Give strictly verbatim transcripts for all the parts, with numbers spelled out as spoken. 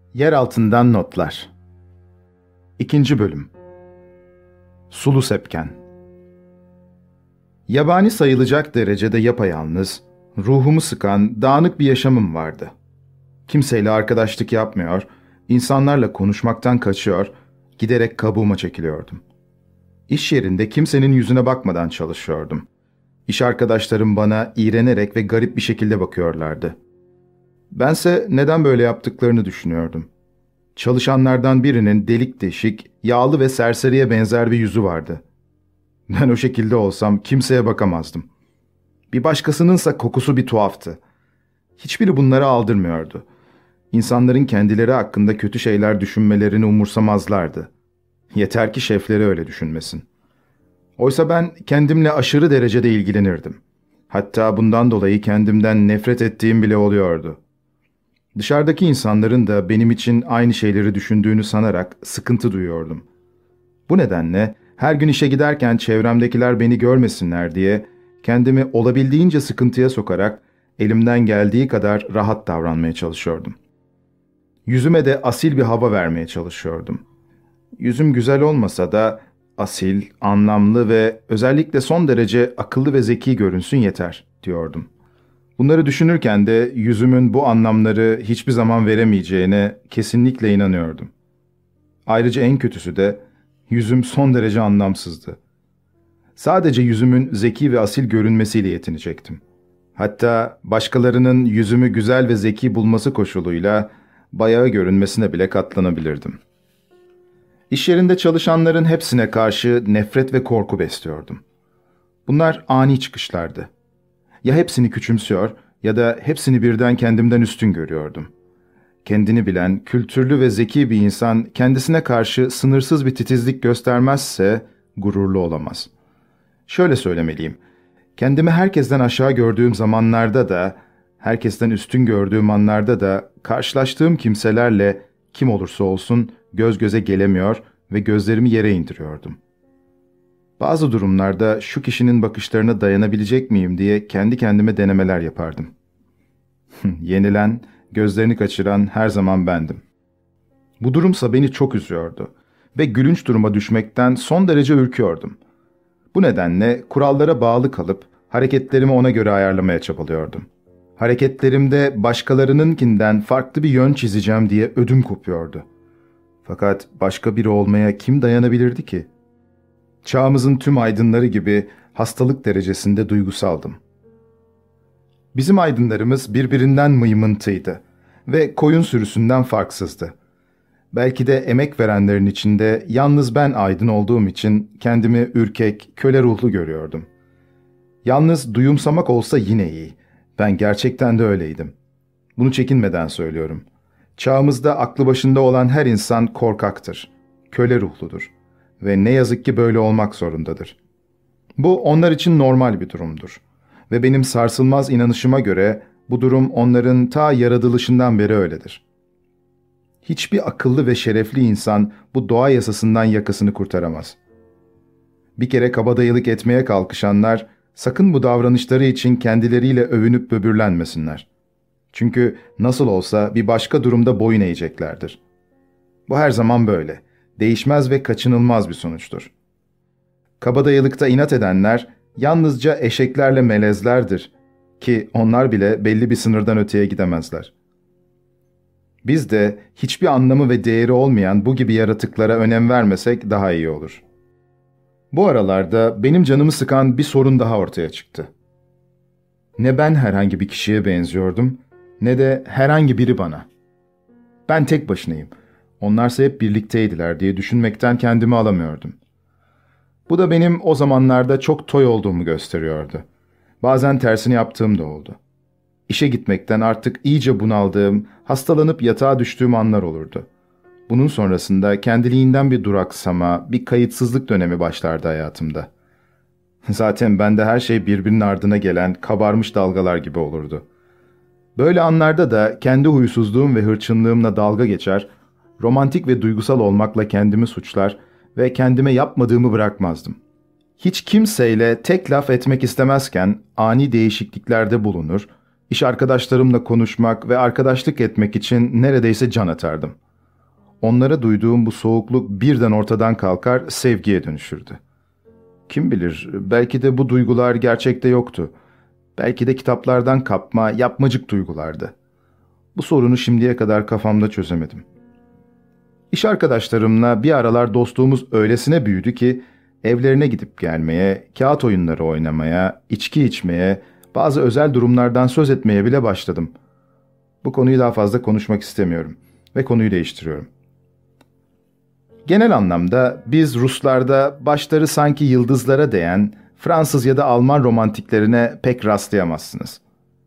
Yer altından notlar. İkinci bölüm. Sulu Sepken. Yabani sayılacak derecede yapayalnız, ruhumu sıkan, dağınık bir yaşamım vardı. Kimseyle arkadaşlık yapmıyor, insanlarla konuşmaktan kaçıyor, giderek kabuğuma çekiliyordum. İş yerinde kimsenin yüzüne bakmadan çalışıyordum. İş arkadaşlarım bana iğrenerek ve garip bir şekilde bakıyorlardı. Bense neden böyle yaptıklarını düşünüyordum. Çalışanlardan birinin delik deşik, yağlı ve serseriye benzer bir yüzü vardı. Ben o şekilde olsam kimseye bakamazdım. Bir başkasınınsa kokusu bir tuhaftı. Hiçbiri bunları aldırmıyordu. İnsanların kendileri hakkında kötü şeyler düşünmelerini umursamazlardı. Yeter ki şefleri öyle düşünmesin. Oysa ben kendimle aşırı derecede ilgilenirdim. Hatta bundan dolayı kendimden nefret ettiğim bile oluyordu. Dışarıdaki insanların da benim için aynı şeyleri düşündüğünü sanarak sıkıntı duyuyordum. Bu nedenle her gün işe giderken çevremdekiler beni görmesinler diye kendimi olabildiğince sıkıntıya sokarak elimden geldiği kadar rahat davranmaya çalışıyordum. Yüzüme de asil bir hava vermeye çalışıyordum. Yüzüm güzel olmasa da asil, anlamlı ve özellikle son derece akıllı ve zeki görünsün yeter diyordum. Bunları düşünürken de yüzümün bu anlamları hiçbir zaman veremeyeceğine kesinlikle inanıyordum. Ayrıca en kötüsü de yüzüm son derece anlamsızdı. Sadece yüzümün zeki ve asil görünmesiyle yetinecektim. Hatta başkalarının yüzümü güzel ve zeki bulması koşuluyla bayağı görünmesine bile katlanabilirdim. İş yerinde çalışanların hepsine karşı nefret ve korku besliyordum. Bunlar ani çıkışlardı. Ya hepsini küçümsüyor ya da hepsini birden kendimden üstün görüyordum. Kendini bilen, kültürlü ve zeki bir insan kendisine karşı sınırsız bir titizlik göstermezse gururlu olamaz. Şöyle söylemeliyim, kendimi herkesten aşağı gördüğüm zamanlarda da, herkesten üstün gördüğüm anlarda da karşılaştığım kimselerle kim olursa olsun göz göze gelemiyor ve gözlerimi yere indiriyordum. Bazı durumlarda şu kişinin bakışlarına dayanabilecek miyim diye kendi kendime denemeler yapardım. Yenilen, gözlerini kaçıran her zaman bendim. Bu durumsa beni çok üzüyordu ve gülünç duruma düşmekten son derece ürküyordum. Bu nedenle kurallara bağlı kalıp hareketlerimi ona göre ayarlamaya çabalıyordum. Hareketlerimde başkalarınınkinden farklı bir yön çizeceğim diye ödüm kopuyordu. Fakat başka biri olmaya kim dayanabilirdi ki? Çağımızın tüm aydınları gibi hastalık derecesinde duygusaldım. Bizim aydınlarımız birbirinden mıymıntıydı ve koyun sürüsünden farksızdı. Belki de emek verenlerin içinde yalnız ben aydın olduğum için kendimi ürkek, köle ruhlu görüyordum. Yalnız duyumsamak olsa yine iyi. Ben gerçekten de öyleydim. Bunu çekinmeden söylüyorum. Çağımızda aklı başında olan her insan korkaktır, köle ruhludur. Ve ne yazık ki böyle olmak zorundadır. Bu onlar için normal bir durumdur. Ve benim sarsılmaz inanışıma göre bu durum onların ta yaratılışından beri öyledir. Hiçbir akıllı ve şerefli insan bu doğa yasasından yakasını kurtaramaz. Bir kere kabadayılık etmeye kalkışanlar sakın bu davranışları için kendileriyle övünüp böbürlenmesinler. Çünkü nasıl olsa bir başka durumda boyun eğeceklerdir. Bu her zaman böyle. Değişmez ve kaçınılmaz bir sonuçtur. Kabadayılıkta inat edenler yalnızca eşeklerle melezlerdir ki onlar bile belli bir sınırdan öteye gidemezler. Biz de hiçbir anlamı ve değeri olmayan bu gibi yaratıklara önem vermesek daha iyi olur. Bu aralarda benim canımı sıkan bir sorun daha ortaya çıktı. Ne ben herhangi bir kişiye benziyordum ne de herhangi biri bana. Ben tek başınayım. Onlarsa hep birlikteydiler diye düşünmekten kendimi alamıyordum. Bu da benim o zamanlarda çok toy olduğumu gösteriyordu. Bazen tersini yaptığım da oldu. İşe gitmekten artık iyice bunaldığım, hastalanıp yatağa düştüğüm anlar olurdu. Bunun sonrasında kendiliğinden bir duraksama, bir kayıtsızlık dönemi başlardı hayatımda. Zaten bende her şey birbirinin ardına gelen kabarmış dalgalar gibi olurdu. Böyle anlarda da kendi huysuzluğum ve hırçınlığımla dalga geçer, romantik ve duygusal olmakla kendimi suçlar ve kendime yapmadığımı bırakmazdım. Hiç kimseyle tek laf etmek istemezken ani değişikliklerde bulunur, İş arkadaşlarımla konuşmak ve arkadaşlık etmek için neredeyse can atardım. Onlara duyduğum bu soğukluk birden ortadan kalkar, sevgiye dönüşürdü. Kim bilir, belki de bu duygular gerçekte yoktu. Belki de kitaplardan kapma, yapmacık duygulardı. Bu sorunu şimdiye kadar kafamda çözemedim. İş arkadaşlarımla bir aralar dostluğumuz öylesine büyüdü ki, evlerine gidip gelmeye, kağıt oyunları oynamaya, içki içmeye, bazı özel durumlardan söz etmeye bile başladım. Bu konuyu daha fazla konuşmak istemiyorum ve konuyu değiştiriyorum. Genel anlamda biz Ruslarda başları sanki yıldızlara değen Fransız ya da Alman romantiklerine pek rastlayamazsınız.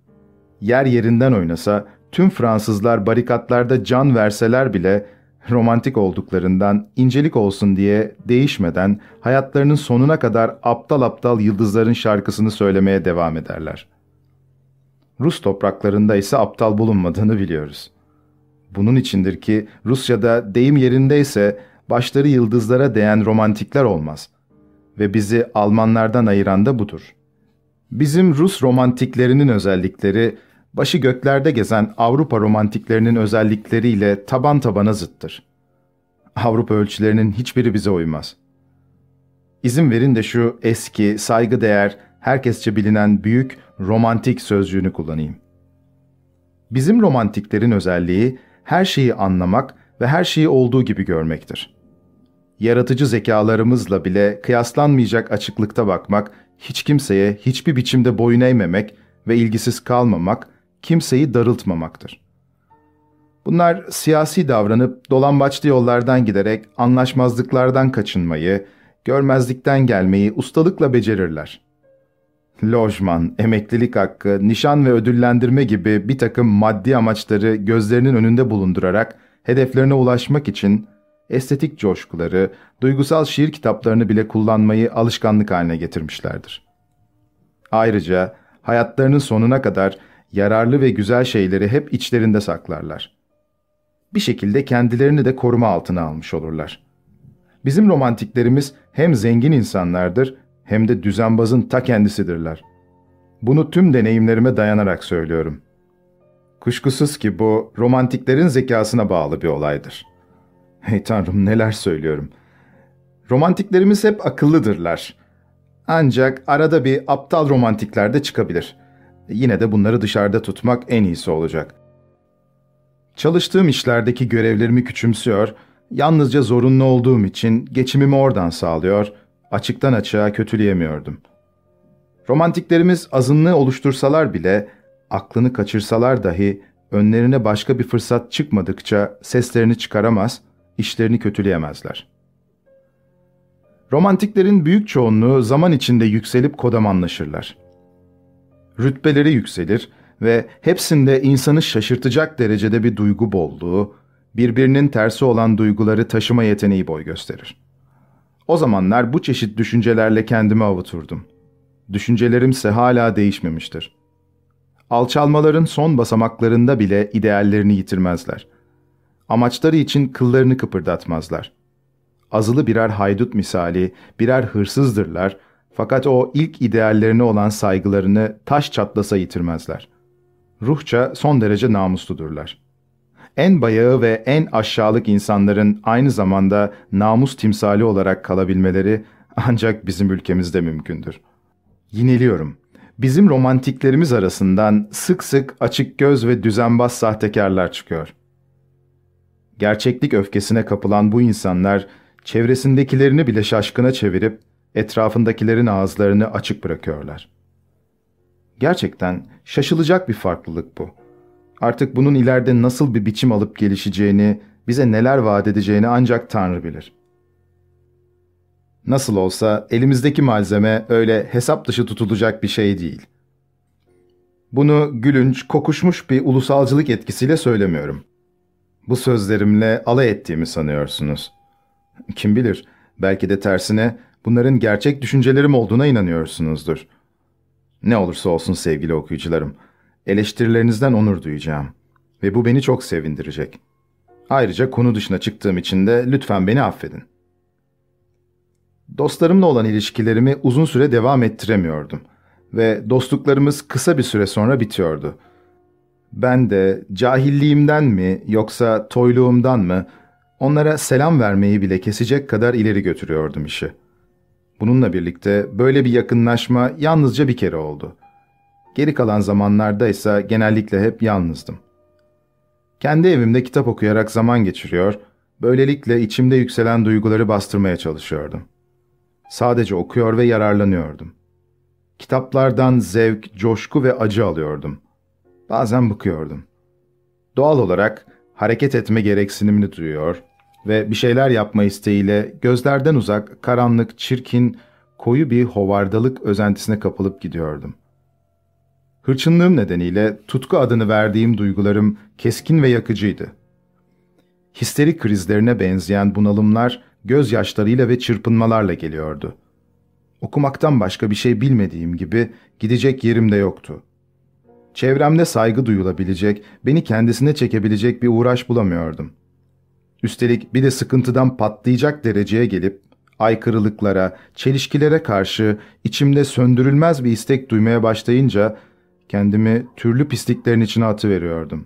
Yer yerinden oynasa tüm Fransızlar barikatlarda can verseler bile romantik olduklarından incelik olsun diye değişmeden hayatlarının sonuna kadar aptal aptal yıldızların şarkısını söylemeye devam ederler. Rus topraklarında ise aptal bulunmadığını biliyoruz. Bunun içindir ki Rusya'da deyim yerindeyse başları yıldızlara değen romantikler olmaz ve bizi Almanlardan ayıran da budur. Bizim Rus romantiklerinin özellikleri, başı göklerde gezen Avrupa romantiklerinin özellikleriyle taban tabana zıttır. Avrupa ölçülerinin hiçbiri bize uymaz. İzin verin de şu eski, saygıdeğer, herkesçe bilinen büyük romantik sözcüğünü kullanayım. Bizim romantiklerin özelliği her şeyi anlamak ve her şeyi olduğu gibi görmektir. Yaratıcı zekalarımızla bile kıyaslanmayacak açıklıkta bakmak, hiç kimseye hiçbir biçimde boyun eğmemek ve ilgisiz kalmamak, kimseyi darıltmamaktır. Bunlar siyasi davranıp dolambaçlı yollardan giderek anlaşmazlıklardan kaçınmayı, görmezlikten gelmeyi ustalıkla becerirler. Lojman, emeklilik hakkı, nişan ve ödüllendirme gibi bir takım maddi amaçları gözlerinin önünde bulundurarak hedeflerine ulaşmak için estetik coşkuları, duygusal şiir kitaplarını bile kullanmayı alışkanlık haline getirmişlerdir. Ayrıca hayatlarının sonuna kadar yararlı ve güzel şeyleri hep içlerinde saklarlar. Bir şekilde kendilerini de koruma altına almış olurlar. Bizim romantiklerimiz hem zengin insanlardır hem de düzenbazın ta kendisidirler. Bunu tüm deneyimlerime dayanarak söylüyorum. Kuşkusuz ki bu romantiklerin zekasına bağlı bir olaydır. Hey Tanrım, neler söylüyorum. Romantiklerimiz hep akıllıdırlar. Ancak arada bir aptal romantikler de çıkabilir. Yine de bunları dışarıda tutmak en iyisi olacak. Çalıştığım işlerdeki görevlerimi küçümsüyor, yalnızca zorunlu olduğum için geçimimi oradan sağlıyor, açıktan açığa kötüleyemiyordum. Romantiklerimiz azınlığı oluştursalar bile, aklını kaçırsalar dahi önlerine başka bir fırsat çıkmadıkça seslerini çıkaramaz, işlerini kötüleyemezler. Romantiklerin büyük çoğunluğu zaman içinde yükselip kodamanlaşırlar. Rütbeleri yükselir ve hepsinde insanı şaşırtacak derecede bir duygu bolluğu, birbirinin tersi olan duyguları taşıma yeteneği boy gösterir. O zamanlar bu çeşit düşüncelerle kendimi avuturdum. Düşüncelerimse hala değişmemiştir. Alçalmaların son basamaklarında bile ideallerini yitirmezler. Amaçları için kıllarını kıpırdatmazlar. Azılı birer haydut misali, birer hırsızdırlar, fakat o ilk ideallerine olan saygılarını taş çatlasa yitirmezler. Ruhça son derece namusludurlar. En bayağı ve en aşağılık insanların aynı zamanda namus timsali olarak kalabilmeleri ancak bizim ülkemizde mümkündür. Yineliyorum. Bizim romantiklerimiz arasından sık sık açık göz ve düzenbaz sahtekarlar çıkıyor. Gerçeklik öfkesine kapılan bu insanlar, çevresindekilerini bile şaşkına çevirip etrafındakilerin ağızlarını açık bırakıyorlar. Gerçekten şaşılacak bir farklılık bu. Artık bunun ileride nasıl bir biçim alıp gelişeceğini, bize neler vaat edeceğini ancak Tanrı bilir. Nasıl olsa elimizdeki malzeme öyle hesap dışı tutulacak bir şey değil. Bunu gülünç, kokuşmuş bir ulusalcılık etkisiyle söylemiyorum. Bu sözlerimle alay ettiğimi sanıyorsunuz. Kim bilir, belki de tersine bunların gerçek düşüncelerim olduğuna inanıyorsunuzdur. Ne olursa olsun sevgili okuyucularım, eleştirilerinizden onur duyacağım ve bu beni çok sevindirecek. Ayrıca konu dışına çıktığım için de lütfen beni affedin. Dostlarımla olan ilişkilerimi uzun süre devam ettiremiyordum ve dostluklarımız kısa bir süre sonra bitiyordu. Ben de cahilliğimden mi yoksa toyluğumdan mı onlara selam vermeyi bile kesecek kadar ileri götürüyordum işi. Bununla birlikte böyle bir yakınlaşma yalnızca bir kere oldu. Geri kalan zamanlarda ise genellikle hep yalnızdım. Kendi evimde kitap okuyarak zaman geçiriyor, böylelikle içimde yükselen duyguları bastırmaya çalışıyordum. Sadece okuyor ve yararlanıyordum. Kitaplardan zevk, coşku ve acı alıyordum. Bazen bıkıyordum. Doğal olarak hareket etme gereksinimini duyuyor ve bir şeyler yapma isteğiyle gözlerden uzak, karanlık, çirkin, koyu bir hovardalık özentisine kapılıp gidiyordum. Hırçınlığım nedeniyle tutku adını verdiğim duygularım keskin ve yakıcıydı. Histerik krizlerine benzeyen bunalımlar gözyaşlarıyla ve çırpınmalarla geliyordu. Okumaktan başka bir şey bilmediğim gibi gidecek yerim de yoktu. Çevremde saygı duyulabilecek, beni kendisine çekebilecek bir uğraş bulamıyordum. Üstelik bir de sıkıntıdan patlayacak dereceye gelip, aykırılıklara, çelişkilere karşı içimde söndürülmez bir istek duymaya başlayınca, kendimi türlü pisliklerin içine atıveriyordum.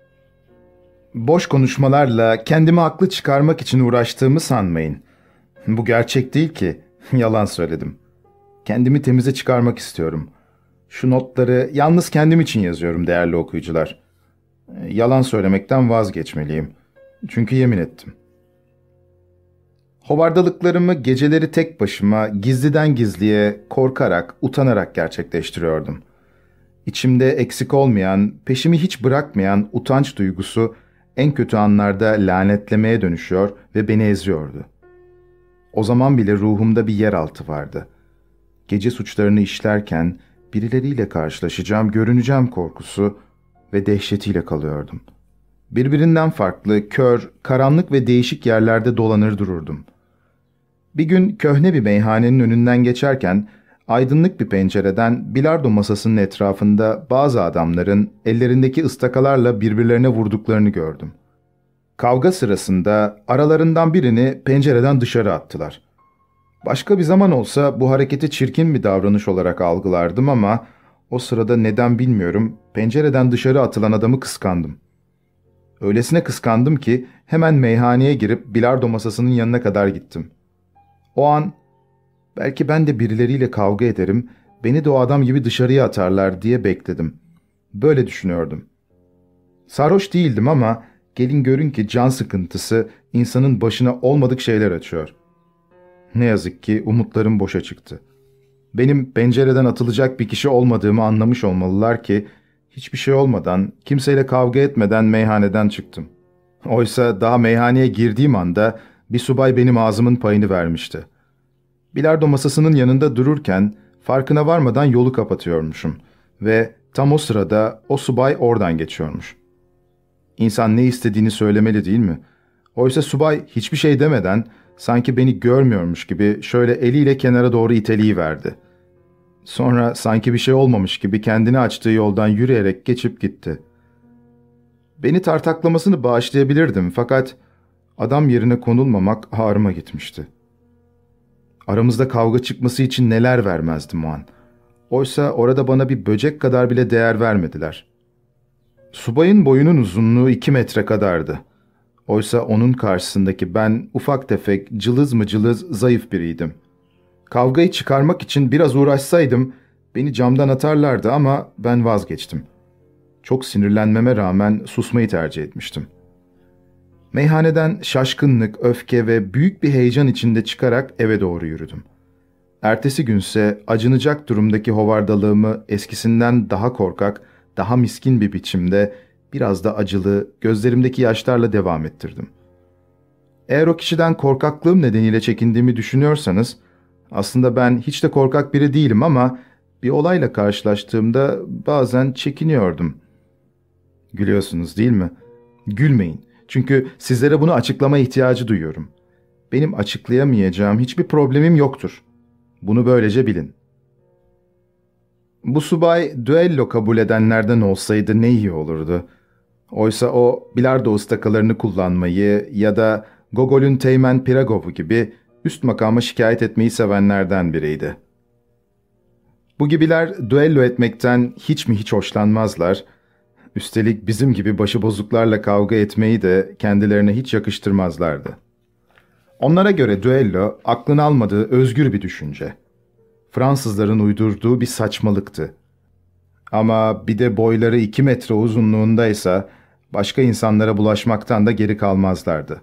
Boş konuşmalarla kendimi haklı çıkarmak için uğraştığımı sanmayın. Bu gerçek değil ki, yalan söyledim. Kendimi temize çıkarmak istiyorum. Şu notları yalnız kendim için yazıyorum değerli okuyucular. Yalan söylemekten vazgeçmeliyim. Çünkü yemin ettim. Hovardalıklarımı geceleri tek başıma gizliden gizliye, korkarak, utanarak gerçekleştiriyordum. İçimde eksik olmayan, peşimi hiç bırakmayan utanç duygusu en kötü anlarda lanetlemeye dönüşüyor ve beni eziyordu. O zaman bile ruhumda bir yeraltı vardı. Gece suçlarını işlerken birileriyle karşılaşacağım, görüneceğim korkusu ve dehşetiyle kalıyordum. Birbirinden farklı, kör, karanlık ve değişik yerlerde dolanır dururdum. Bir gün köhne bir meyhanenin önünden geçerken aydınlık bir pencereden bilardo masasının etrafında bazı adamların ellerindeki ıstakalarla birbirlerine vurduklarını gördüm. Kavga sırasında aralarından birini pencereden dışarı attılar. Başka bir zaman olsa bu hareketi çirkin bir davranış olarak algılardım ama o sırada neden bilmiyorum pencereden dışarı atılan adamı kıskandım. Öylesine kıskandım ki hemen meyhaneye girip bilardo masasının yanına kadar gittim. O an belki ben de birileriyle kavga ederim, beni de o adam gibi dışarıya atarlar diye bekledim. Böyle düşünüyordum. Sarhoş değildim ama gelin görün ki can sıkıntısı insanın başına olmadık şeyler açıyor. Ne yazık ki umutlarım boşa çıktı. Benim pencereden atılacak bir kişi olmadığımı anlamış olmalılar ki hiçbir şey olmadan, kimseyle kavga etmeden meyhaneden çıktım. Oysa daha meyhaneye girdiğim anda bir subay benim ağzımın payını vermişti. Bilardo masasının yanında dururken farkına varmadan yolu kapatıyormuşum ve tam o sırada o subay oradan geçiyormuş. İnsan ne istediğini söylemeli değil mi? Oysa subay hiçbir şey demeden sanki beni görmüyormuş gibi şöyle eliyle kenara doğru iteleyiverdi. Sonra sanki bir şey olmamış gibi kendini açtığı yoldan yürüyerek geçip gitti. Beni tartaklamasını bağışlayabilirdim fakat adam yerine konulmamak ağrıma gitmişti. Aramızda kavga çıkması için neler vermezdim o an. Oysa orada bana bir böcek kadar bile değer vermediler. Subayın boyunun uzunluğu iki metre kadardı. Oysa onun karşısındaki ben ufak tefek, cılız mı cılız, zayıf biriydim. Kavgayı çıkarmak için biraz uğraşsaydım beni camdan atarlardı ama ben vazgeçtim. Çok sinirlenmeme rağmen susmayı tercih etmiştim. Meyhaneden şaşkınlık, öfke ve büyük bir heyecan içinde çıkarak eve doğru yürüdüm. Ertesi günse acınacak durumdaki hovardalığımı eskisinden daha korkak, daha miskin bir biçimde biraz da acılı, gözlerimdeki yaşlarla devam ettirdim. Eğer o kişiden korkaklığım nedeniyle çekindiğimi düşünüyorsanız, aslında ben hiç de korkak biri değilim ama bir olayla karşılaştığımda bazen çekiniyordum. Gülüyorsunuz değil mi? Gülmeyin. Çünkü sizlere bunu açıklama ihtiyacı duyuyorum. Benim açıklayamayacağım hiçbir problemim yoktur. Bunu böylece bilin. Bu subay düello kabul edenlerden olsaydı ne iyi olurdu. Oysa o bilardo ıstakalarını kullanmayı ya da Gogol'ün Teğmen Piragov'u gibi üst makama şikayet etmeyi sevenlerden biriydi. Bu gibiler düello etmekten hiç mi hiç hoşlanmazlar. Üstelik bizim gibi başıbozuklarla kavga etmeyi de kendilerine hiç yakıştırmazlardı. Onlara göre düello, aklın almadığı özgür bir düşünce. Fransızların uydurduğu bir saçmalıktı. Ama bir de boyları iki metre uzunluğundaysa başka insanlara bulaşmaktan da geri kalmazlardı.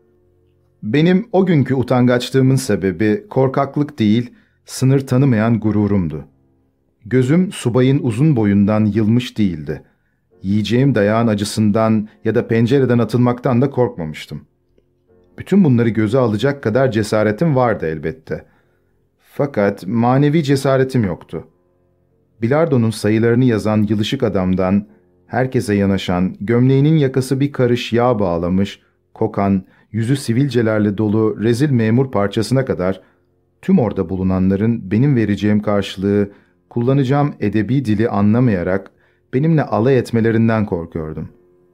Benim o günkü utangaçlığımın sebebi korkaklık değil, sınır tanımayan gururumdu. Gözüm subayın uzun boyundan yılmış değildi. Yiyeceğim dayağın acısından ya da pencereden atılmaktan da korkmamıştım. Bütün bunları göze alacak kadar cesaretim vardı elbette. Fakat manevi cesaretim yoktu. Bilardonun sayılarını yazan yılışık adamdan, herkese yanaşan, gömleğinin yakası bir karış yağ bağlamış, kokan, yüzü sivilcelerle dolu rezil memur parçasına kadar, tüm orada bulunanların benim vereceğim karşılığı, kullanacağım edebi dili anlamayarak benimle alay etmelerinden korkuyordum.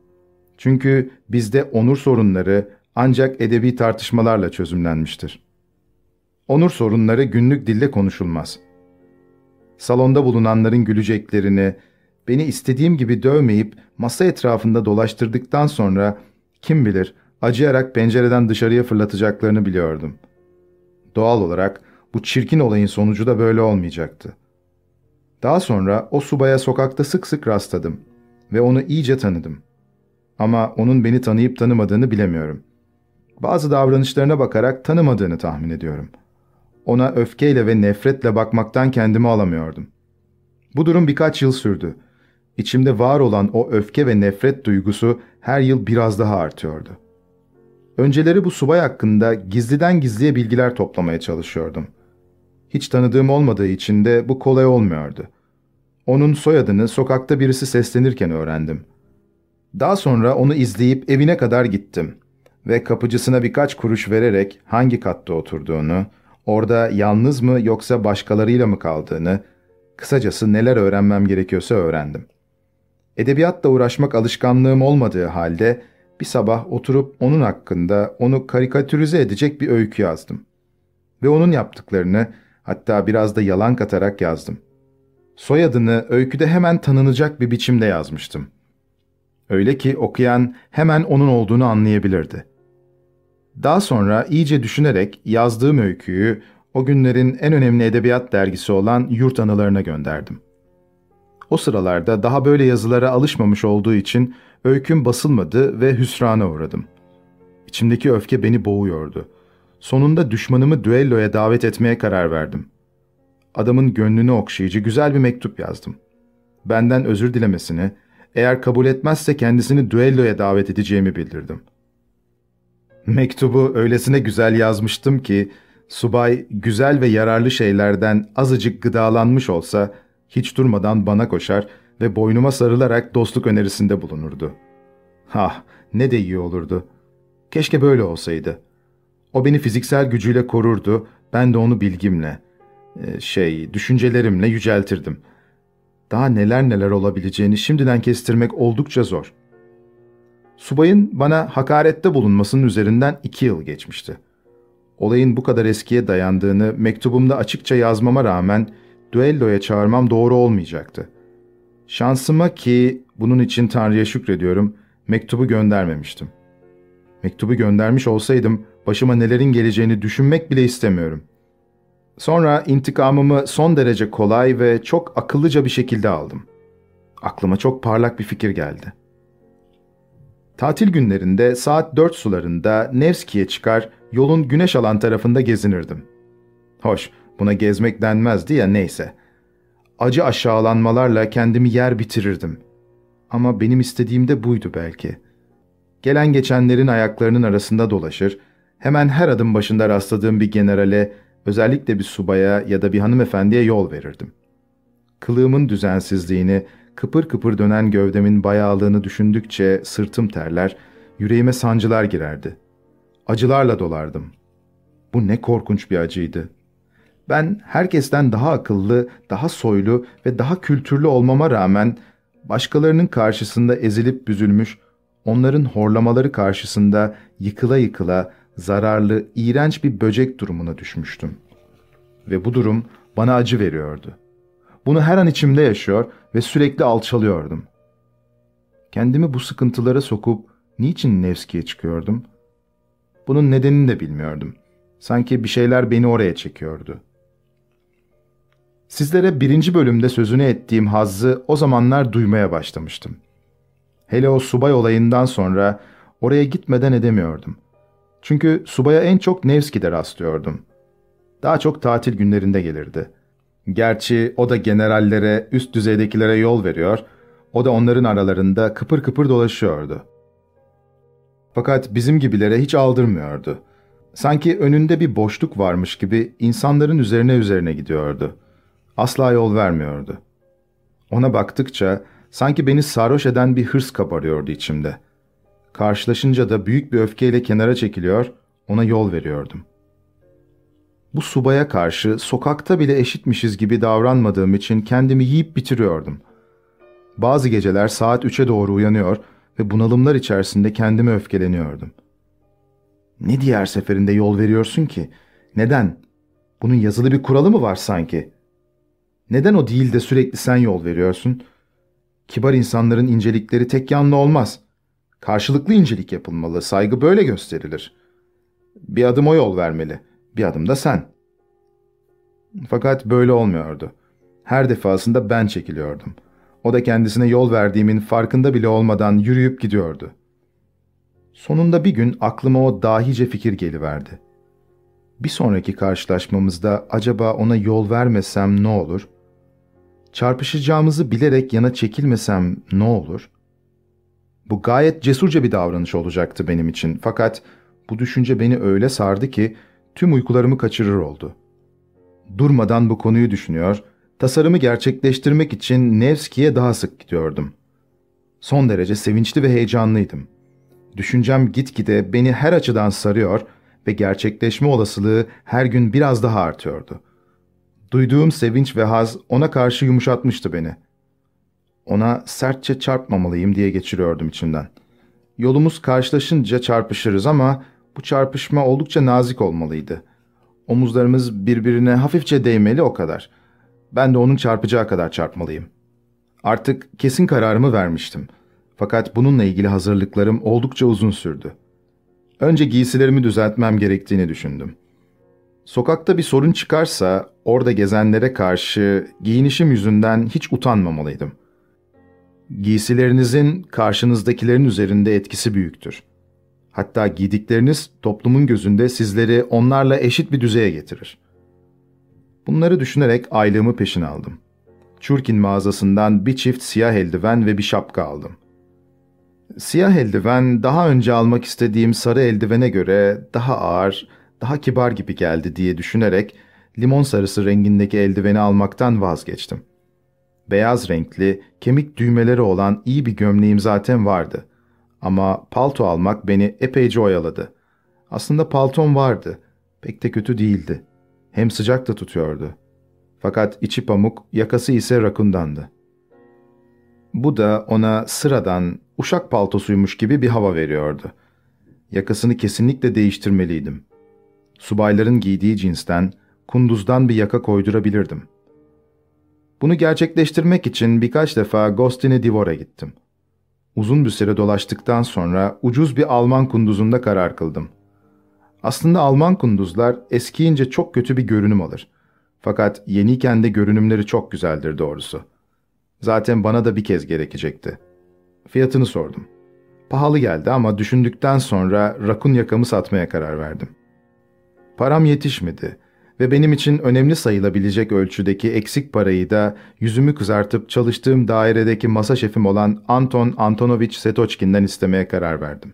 Çünkü bizde onur sorunları ancak edebi tartışmalarla çözümlenmiştir. Onur sorunları günlük dille konuşulmaz. Salonda bulunanların güleceklerini, beni istediğim gibi dövmeyip masa etrafında dolaştırdıktan sonra kim bilir acıyarak pencereden dışarıya fırlatacaklarını biliyordum. Doğal olarak bu çirkin olayın sonucu da böyle olmayacaktı. Daha sonra o subaya sokakta sık sık rastladım ve onu iyice tanıdım. Ama onun beni tanıyıp tanımadığını bilemiyorum. Bazı davranışlarına bakarak tanımadığını tahmin ediyorum. Ona öfkeyle ve nefretle bakmaktan kendimi alamıyordum. Bu durum birkaç yıl sürdü. İçimde var olan o öfke ve nefret duygusu her yıl biraz daha artıyordu. Önceleri bu subay hakkında gizliden gizliye bilgiler toplamaya çalışıyordum. Hiç tanıdığım olmadığı için de bu kolay olmuyordu. Onun soyadını sokakta birisi seslenirken öğrendim. Daha sonra onu izleyip evine kadar gittim ve kapıcısına birkaç kuruş vererek hangi katta oturduğunu, orada yalnız mı yoksa başkalarıyla mı kaldığını, kısacası neler öğrenmem gerekiyorsa öğrendim. Edebiyatla uğraşmak alışkanlığım olmadığı halde bir sabah oturup onun hakkında onu karikatürize edecek bir öykü yazdım. Ve onun yaptıklarını, hatta biraz da yalan katarak yazdım. Soyadını öyküde hemen tanınacak bir biçimde yazmıştım. Öyle ki okuyan hemen onun olduğunu anlayabilirdi. Daha sonra iyice düşünerek yazdığım öyküyü o günlerin en önemli edebiyat dergisi olan Yurt Anılarına gönderdim. O sıralarda daha böyle yazılara alışmamış olduğu için öyküm basılmadı ve hüsrana uğradım. İçimdeki öfke beni boğuyordu. Sonunda düşmanımı düelloya davet etmeye karar verdim. Adamın gönlünü okşayıcı güzel bir mektup yazdım. Benden özür dilemesini, eğer kabul etmezse kendisini düelloya davet edeceğimi bildirdim. Mektubu öylesine güzel yazmıştım ki, subay güzel ve yararlı şeylerden azıcık gıdalanmış olsa, hiç durmadan bana koşar ve boynuma sarılarak dostluk önerisinde bulunurdu. Hah, ne de iyi olurdu. Keşke böyle olsaydı. O beni fiziksel gücüyle korurdu, ben de onu bilgimle, şey, düşüncelerimle yüceltirdim. Daha neler neler olabileceğini şimdiden kestirmek oldukça zor. Subayın bana hakarette bulunmasının üzerinden iki yıl geçmişti. Olayın bu kadar eskiye dayandığını mektubumda açıkça yazmama rağmen düelloya çağırmam doğru olmayacaktı. Şansıma ki bunun için Tanrı'ya şükrediyorum, mektubu göndermemiştim. Mektubu göndermiş olsaydım başıma nelerin geleceğini düşünmek bile istemiyorum. Sonra intikamımı son derece kolay ve çok akıllıca bir şekilde aldım. Aklıma çok parlak bir fikir geldi. Tatil günlerinde saat dört sularında Nevski'ye çıkar, yolun güneş alan tarafında gezinirdim. Hoş, buna gezmek denmezdi ya, neyse. Acı aşağılanmalarla kendimi yer bitirirdim. Ama benim istediğim de buydu belki. Gelen geçenlerin ayaklarının arasında dolaşır, hemen her adım başında rastladığım bir generale, özellikle bir subaya ya da bir hanımefendiye yol verirdim. Kılığımın düzensizliğini, kıpır kıpır dönen gövdemin bayağılığını düşündükçe sırtım terler, yüreğime sancılar girerdi. Acılarla dolardım. Bu ne korkunç bir acıydı. Ben herkesten daha akıllı, daha soylu ve daha kültürlü olmama rağmen başkalarının karşısında ezilip büzülmüş, onların horlamaları karşısında yıkıla yıkıla zararlı, iğrenç bir böcek durumuna düşmüştüm. Ve bu durum bana acı veriyordu. Bunu her an içimde yaşıyor ve sürekli alçalıyordum. Kendimi bu sıkıntılara sokup niçin Nevski'ye çıkıyordum? Bunun nedenini de bilmiyordum. Sanki bir şeyler beni oraya çekiyordu. Sizlere birinci bölümde sözünü ettiğim hazzı o zamanlar duymaya başlamıştım. Hele o subay olayından sonra oraya gitmeden edemiyordum. Çünkü subaya en çok Nevski'de rastlıyordum. Daha çok tatil günlerinde gelirdi. Gerçi o da generallere, üst düzeydekilere yol veriyor, o da onların aralarında kıpır kıpır dolaşıyordu. Fakat bizim gibilere hiç aldırmıyordu. Sanki önünde bir boşluk varmış gibi insanların üzerine üzerine gidiyordu. Asla yol vermiyordu. Ona baktıkça sanki beni sarhoş eden bir hırs kabarıyordu içimde. Karşılaşınca da büyük bir öfkeyle kenara çekiliyor, ona yol veriyordum. Bu subaya karşı sokakta bile eşitmişiz gibi davranmadığım için kendimi yiyip bitiriyordum. Bazı geceler saat üçe doğru uyanıyor ve bunalımlar içerisinde kendime öfkeleniyordum. Ne diye her seferinde yol veriyorsun ki? Neden? Bunun yazılı bir kuralı mı var sanki? Neden o değil de sürekli sen yol veriyorsun? Kibar insanların incelikleri tek yanlı olmaz. Karşılıklı incelik yapılmalı, saygı böyle gösterilir. Bir adım o yol vermeli, bir adım da sen. Fakat böyle olmuyordu. Her defasında ben çekiliyordum. O da kendisine yol verdiğimin farkında bile olmadan yürüyüp gidiyordu. Sonunda bir gün aklıma o dahice fikir geliverdi. Bir sonraki karşılaşmamızda acaba ona yol vermesem ne olur? Çarpışacağımızı bilerek yana çekilmesem ne olur? Bu gayet cesurca bir davranış olacaktı benim için. Fakat bu düşünce beni öyle sardı ki tüm uykularımı kaçırır oldu. Durmadan bu konuyu düşünüyor, tasarımı gerçekleştirmek için Nevski'ye daha sık gidiyordum. Son derece sevinçli ve heyecanlıydım. Düşüncem gitgide beni her açıdan sarıyor ve gerçekleşme olasılığı her gün biraz daha artıyordu. Duyduğum sevinç ve haz ona karşı yumuşatmıştı beni. Ona sertçe çarpmamalıyım diye geçiriyordum içimden. Yolumuz karşılaşınca çarpışırız ama bu çarpışma oldukça nazik olmalıydı. Omuzlarımız birbirine hafifçe değmeli o kadar. Ben de onun çarpacağı kadar çarpmalıyım. Artık kesin kararımı vermiştim. Fakat bununla ilgili hazırlıklarım oldukça uzun sürdü. Önce giysilerimi düzeltmem gerektiğini düşündüm. Sokakta bir sorun çıkarsa orada gezenlere karşı giyinişim yüzünden hiç utanmamalıydım. Giysilerinizin karşınızdakilerin üzerinde etkisi büyüktür. Hatta giydikleriniz toplumun gözünde sizleri onlarla eşit bir düzeye getirir. Bunları düşünerek aylığımı peşine aldım. Churkin mağazasından bir çift siyah eldiven ve bir şapka aldım. Siyah eldiven daha önce almak istediğim sarı eldivene göre daha ağır, daha kibar gibi geldi diye düşünerek limon sarısı rengindeki eldiveni almaktan vazgeçtim. Beyaz renkli, kemik düğmeleri olan iyi bir gömleğim zaten vardı. Ama palto almak beni epeyce oyaladı. Aslında paltom vardı. Pek de kötü değildi. Hem sıcak da tutuyordu. Fakat içi pamuk, yakası ise rakundandı. Bu da ona sıradan uşak paltosuymuş gibi bir hava veriyordu. Yakasını kesinlikle değiştirmeliydim. Subayların giydiği cinsten, kunduzdan bir yaka koydurabilirdim. Bunu gerçekleştirmek için birkaç defa Gostiny Dvor'a gittim. Uzun bir süre dolaştıktan sonra ucuz bir Alman kunduzunda karar kıldım. Aslında Alman kunduzlar eskiyince çok kötü bir görünüm alır. Fakat yeniyken de görünümleri çok güzeldir doğrusu. Zaten bana da bir kez gerekecekti. Fiyatını sordum. Pahalı geldi ama düşündükten sonra rakun yakamı satmaya karar verdim. Param yetişmedi ve benim için önemli sayılabilecek ölçüdeki eksik parayı da yüzümü kızartıp çalıştığım dairedeki masa şefim olan Anton Antonovich Setoçkin'den istemeye karar verdim.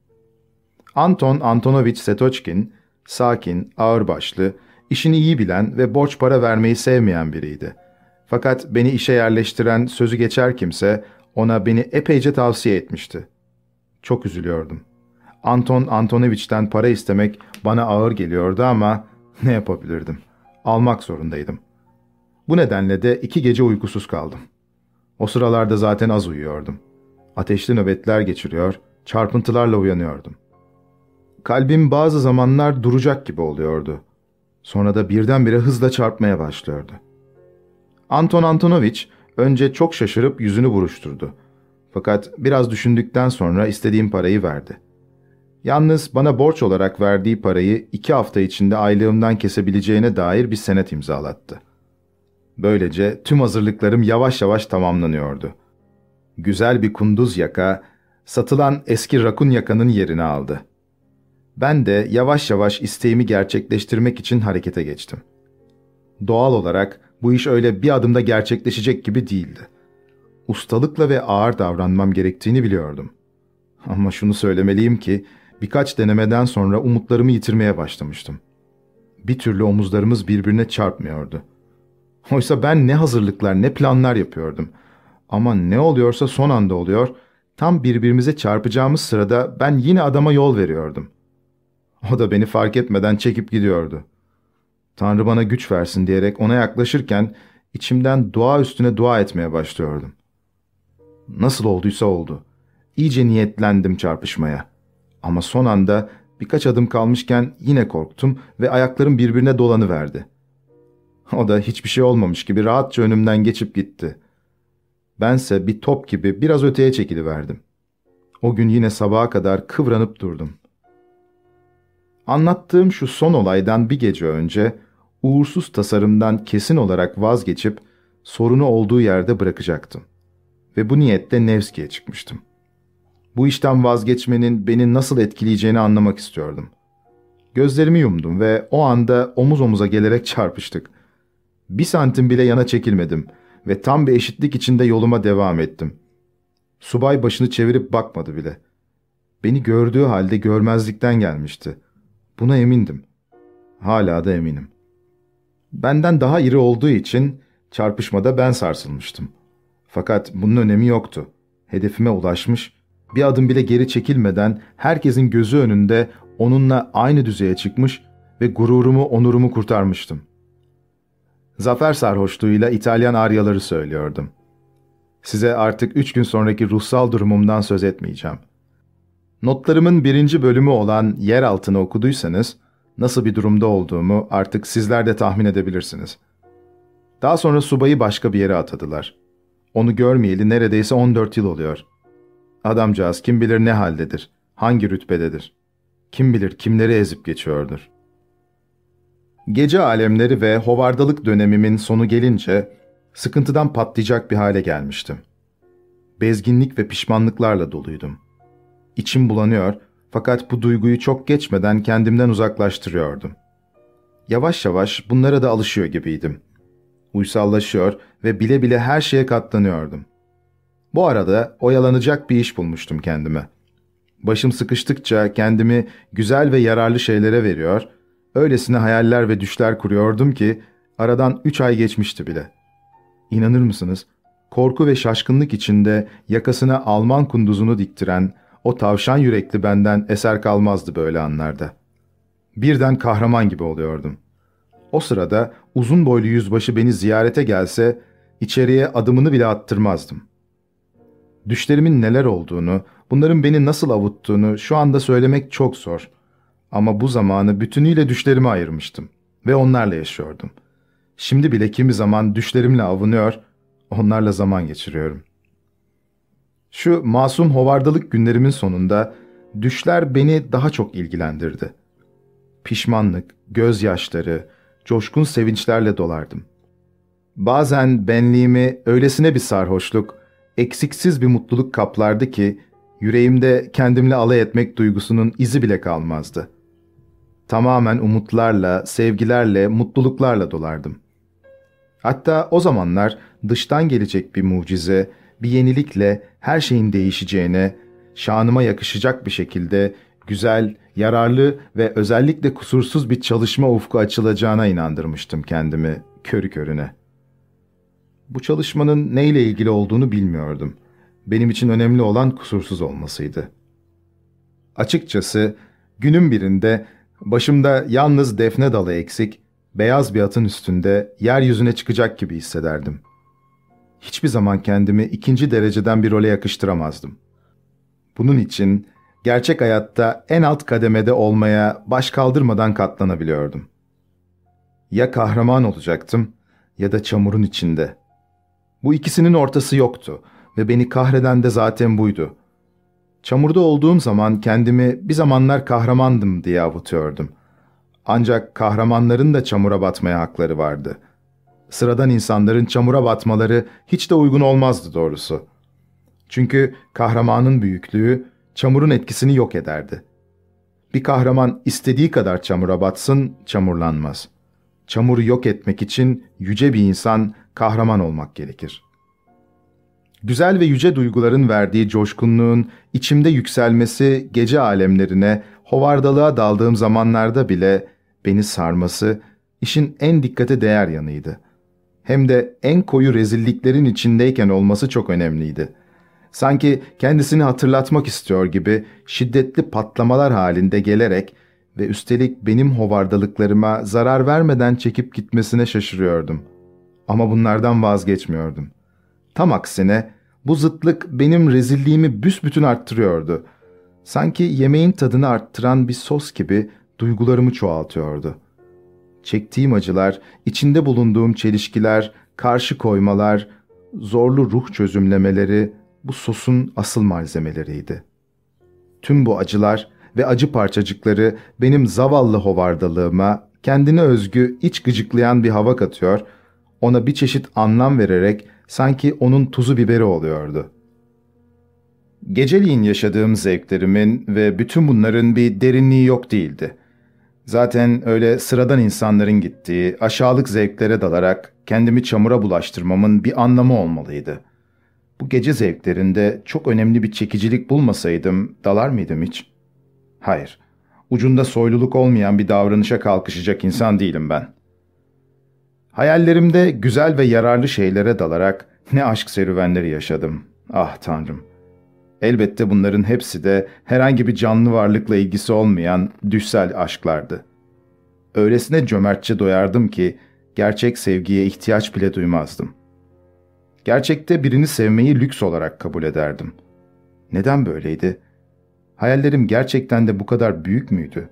Anton Antonovich Setoçkin, sakin, ağırbaşlı, işini iyi bilen ve borç para vermeyi sevmeyen biriydi. Fakat beni işe yerleştiren sözü geçer kimse ona beni epeyce tavsiye etmişti. Çok üzülüyordum. Anton Antonovich'ten para istemek bana ağır geliyordu ama ne yapabilirdim? Almak zorundaydım. Bu nedenle de iki gece uykusuz kaldım. O sıralarda zaten az uyuyordum. Ateşli nöbetler geçiriyor, çarpıntılarla uyanıyordum. Kalbim bazı zamanlar duracak gibi oluyordu. Sonra da birdenbire hızla çarpmaya başlıyordu. Anton Antonovich önce çok şaşırıp yüzünü buruşturdu. Fakat biraz düşündükten sonra istediğim parayı verdi. Yalnız bana borç olarak verdiği parayı iki hafta içinde aylığımdan kesebileceğine dair bir senet imzalattı. Böylece tüm hazırlıklarım yavaş yavaş tamamlanıyordu. Güzel bir kunduz yaka, satılan eski rakun yakanın yerini aldı. Ben de yavaş yavaş isteğimi gerçekleştirmek için harekete geçtim. Doğal olarak bu iş öyle bir adımda gerçekleşecek gibi değildi. Ustalıkla ve ağır davranmam gerektiğini biliyordum. Ama şunu söylemeliyim ki, birkaç denemeden sonra umutlarımı yitirmeye başlamıştım. Bir türlü omuzlarımız birbirine çarpmıyordu. Oysa ben ne hazırlıklar ne planlar yapıyordum. Ama ne oluyorsa son anda oluyor, tam birbirimize çarpacağımız sırada ben yine adama yol veriyordum. O da beni fark etmeden çekip gidiyordu. Tanrı bana güç versin diyerek ona yaklaşırken içimden dua üstüne dua etmeye başlıyordum. Nasıl olduysa oldu. İyice niyetlendim çarpışmaya. Ama son anda birkaç adım kalmışken yine korktum ve ayaklarım birbirine dolanıverdi. O da hiçbir şey olmamış gibi rahatça önümden geçip gitti. Bense bir top gibi biraz öteye çekiliverdim. O gün yine sabaha kadar kıvranıp durdum. Anlattığım şu son olaydan bir gece önce uğursuz tasarımdan kesin olarak vazgeçip sorunu olduğu yerde bırakacaktım. Ve bu niyetle Nevski'ye çıkmıştım. Bu işten vazgeçmenin beni nasıl etkileyeceğini anlamak istiyordum. Gözlerimi yumdum ve o anda omuz omuza gelerek çarpıştık. Bir santim bile yana çekilmedim ve tam bir eşitlik içinde yoluma devam ettim. Subay başını çevirip bakmadı bile. Beni gördüğü halde görmezlikten gelmişti. Buna emindim. Hala da eminim. Benden daha iri olduğu için çarpışmada ben sarsılmıştım. Fakat bunun önemi yoktu. Hedefime ulaşmış, bir adım bile geri çekilmeden herkesin gözü önünde onunla aynı düzeye çıkmış ve gururumu, onurumu kurtarmıştım. Zafer sarhoşluğuyla İtalyan aryaları söylüyordum. Size artık üç gün sonraki ruhsal durumumdan söz etmeyeceğim. Notlarımın birinci bölümü olan yer altını okuduysanız, nasıl bir durumda olduğumu artık sizler de tahmin edebilirsiniz. Daha sonra subayı başka bir yere atadılar. Onu görmeyeli neredeyse on dört yıl oluyor. Adamcağız kim bilir ne haldedir, hangi rütbededir. Kim bilir kimleri ezip geçiyordur. Gece alemleri ve hovardalık dönemimin sonu gelince sıkıntıdan patlayacak bir hale gelmiştim. Bezginlik ve pişmanlıklarla doluydum. İçim bulanıyor fakat bu duyguyu çok geçmeden kendimden uzaklaştırıyordum. Yavaş yavaş bunlara da alışıyor gibiydim. Uysallaşıyor ve bile bile her şeye katlanıyordum. Bu arada oyalanacak bir iş bulmuştum kendime. Başım sıkıştıkça kendimi güzel ve yararlı şeylere veriyor, öylesine hayaller ve düşler kuruyordum ki aradan üç ay geçmişti bile. İnanır mısınız? Korku ve şaşkınlık içinde yakasına Alman kunduzunu diktiren o tavşan yürekli benden eser kalmazdı böyle anlarda. Birden kahraman gibi oluyordum. O sırada uzun boylu yüzbaşı beni ziyarete gelse içeriye adımını bile attırmazdım. Düşlerimin neler olduğunu, bunların beni nasıl avuttuğunu şu anda söylemek çok zor. Ama bu zamanı bütünüyle düşlerime ayırmıştım ve onlarla yaşıyordum. Şimdi bile kimi zaman düşlerimle avunuyor, onlarla zaman geçiriyorum. Şu masum hovardalık günlerimin sonunda düşler beni daha çok ilgilendirdi. Pişmanlık, gözyaşları, coşkun sevinçlerle dolardım. Bazen benliğimi öylesine bir sarhoşluk, eksiksiz bir mutluluk kaplardı ki yüreğimde kendimle alay etmek duygusunun izi bile kalmazdı. Tamamen umutlarla, sevgilerle, mutluluklarla dolardım. Hatta o zamanlar dıştan gelecek bir mucize, bir yenilikle her şeyin değişeceğine, şanıma yakışacak bir şekilde güzel, yararlı ve özellikle kusursuz bir çalışma ufku açılacağına inandırmıştım kendimi körü körüne. Bu çalışmanın neyle ilgili olduğunu bilmiyordum. Benim için önemli olan kusursuz olmasıydı. Açıkçası günün birinde başımda yalnız defne dalı eksik, beyaz bir atın üstünde yeryüzüne çıkacak gibi hissederdim. Hiçbir zaman kendimi ikinci dereceden bir role yakıştıramazdım. Bunun için gerçek hayatta en alt kademede olmaya baş kaldırmadan katlanabiliyordum. Ya kahraman olacaktım ya da çamurun içinde. Bu ikisinin ortası yoktu. ve beni kahreden de zaten buydu. Çamurda olduğum zaman kendimi bir zamanlar kahramandım diye avutuyordum. Ancak kahramanların da çamura batmaya hakları vardı. Sıradan insanların çamura batmaları hiç de uygun olmazdı doğrusu. Çünkü kahramanın büyüklüğü çamurun etkisini yok ederdi. Bir kahraman istediği kadar çamura batsın, çamurlanmaz. Çamuru yok etmek için yüce bir insan, kahraman olmak gerekir. Güzel ve yüce duyguların verdiği coşkunluğun içimde yükselmesi gece alemlerine, hovardalığa daldığım zamanlarda bile beni sarması işin en dikkate değer yanıydı. Hem de en koyu rezilliklerin içindeyken olması çok önemliydi. Sanki kendisini hatırlatmak istiyor gibi şiddetli patlamalar halinde gelerek ve üstelik benim hovardalıklarıma zarar vermeden çekip gitmesine şaşırıyordum. Ama bunlardan vazgeçmiyordum. Tam aksine bu zıtlık benim rezilliğimi büsbütün arttırıyordu. Sanki yemeğin tadını arttıran bir sos gibi duygularımı çoğaltıyordu. Çektiğim acılar, içinde bulunduğum çelişkiler, karşı koymalar, zorlu ruh çözümlemeleri bu sosun asıl malzemeleriydi. Tüm bu acılar ve acı parçacıkları benim zavallı hovardalığıma kendine özgü iç gıcıklayan bir hava katıyor, ona bir çeşit anlam vererek sanki onun tuzu biberi oluyordu. Geceliğin yaşadığım zevklerimin ve bütün bunların bir derinliği yok değildi. Zaten öyle sıradan insanların gittiği aşağılık zevklere dalarak kendimi çamura bulaştırmamın bir anlamı olmalıydı. Bu gece zevklerinde çok önemli bir çekicilik bulmasaydım dalar mıydım hiç? Hayır, ucunda soyluluk olmayan bir davranışa kalkışacak insan değilim ben. Hayallerimde güzel ve yararlı şeylere dalarak ne aşk serüvenleri yaşadım. Ah Tanrım! Elbette bunların hepsi de herhangi bir canlı varlıkla ilgisi olmayan düşsel aşklardı. Öylesine cömertçe doyardım ki gerçek sevgiye ihtiyaç bile duymazdım. Gerçekte birini sevmeyi lüks olarak kabul ederdim. Neden böyleydi? Hayallerim gerçekten de bu kadar büyük müydü?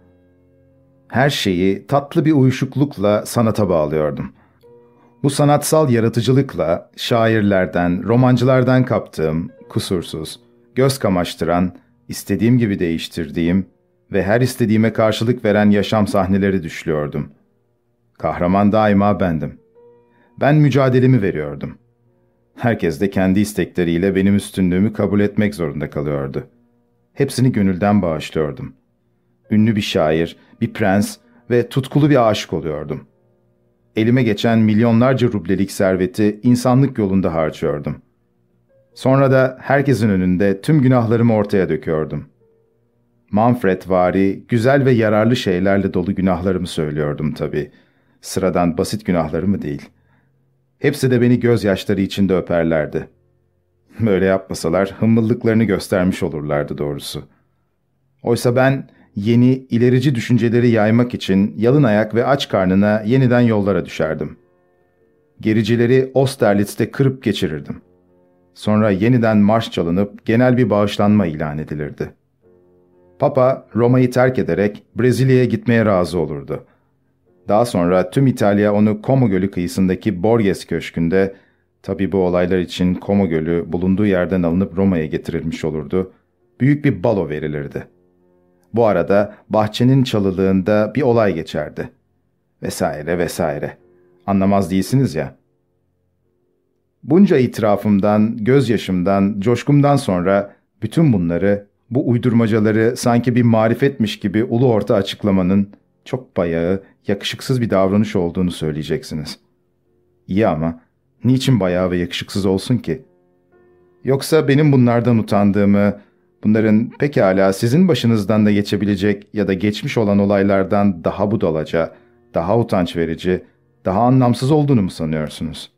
Her şeyi tatlı bir uyuşuklukla sanata bağlıyordum. Bu sanatsal yaratıcılıkla şairlerden, romancılardan kaptığım, kusursuz, göz kamaştıran, istediğim gibi değiştirdiğim ve her istediğime karşılık veren yaşam sahneleri düşlüyordum. Kahraman daima bendim. Ben mücadelemi veriyordum. Herkes de kendi istekleriyle benim üstünlüğümü kabul etmek zorunda kalıyordu. Hepsini gönülden bağışlıyordum. Ünlü bir şair, bir prens ve tutkulu bir aşık oluyordum. Elime geçen milyonlarca rublelik serveti insanlık yolunda harcıyordum. Sonra da herkesin önünde tüm günahlarımı ortaya döküyordum. Manfredvari, güzel ve yararlı şeylerle dolu günahlarımı söylüyordum tabii. Sıradan basit günahlarımı değil. Hepsi de beni gözyaşları içinde öperlerdi. Böyle yapmasalar hımbıllıklarını göstermiş olurlardı doğrusu. Oysa ben yeni, ilerici düşünceleri yaymak için yalın ayak ve aç karnına yeniden yollara düşerdim. Gericileri Austerlitz'te kırıp geçirirdim. Sonra yeniden marş çalınıp genel bir bağışlanma ilan edilirdi. Papa Roma'yı terk ederek Brezilya'ya gitmeye razı olurdu. Daha sonra tüm İtalya onu Como Gölü kıyısındaki Borges Köşkü'nde, tabi bu olaylar için Como Gölü bulunduğu yerden alınıp Roma'ya getirilmiş olurdu, büyük bir balo verilirdi. Bu arada bahçenin çalılığında bir olay geçerdi. Vesaire vesaire. Anlamaz değilsiniz ya. Bunca itirafımdan, gözyaşımdan, coşkumdan sonra bütün bunları, bu uydurmacaları sanki bir marifetmiş gibi ulu orta açıklamanın çok bayağı, yakışıksız bir davranış olduğunu söyleyeceksiniz. İyi ama niçin bayağı ve yakışıksız olsun ki? Yoksa benim bunlardan utandığımı, bunların pekala sizin başınızdan da geçebilecek ya da geçmiş olan olaylardan daha budalaca, daha utanç verici, daha anlamsız olduğunu mu sanıyorsunuz?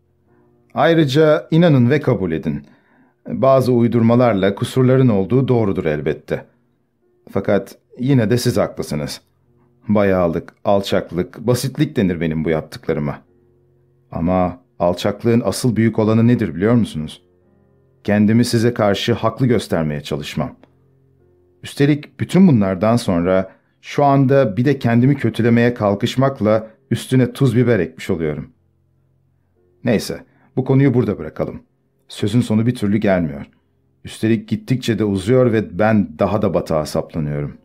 Ayrıca inanın ve kabul edin. Bazı uydurmalarla kusurların olduğu doğrudur elbette. Fakat yine de siz haklısınız. Bayağılık, alçaklık, basitlik denir benim bu yaptıklarıma. Ama alçaklığın asıl büyük olanı nedir biliyor musunuz? Kendimi size karşı haklı göstermeye çalışmam. Üstelik bütün bunlardan sonra şu anda bir de kendimi kötülemeye kalkışmakla üstüne tuz biber ekmiş oluyorum. Neyse, bu konuyu burada bırakalım. Sözün sonu bir türlü gelmiyor. Üstelik gittikçe de uzuyor ve ben daha da batağa saplanıyorum.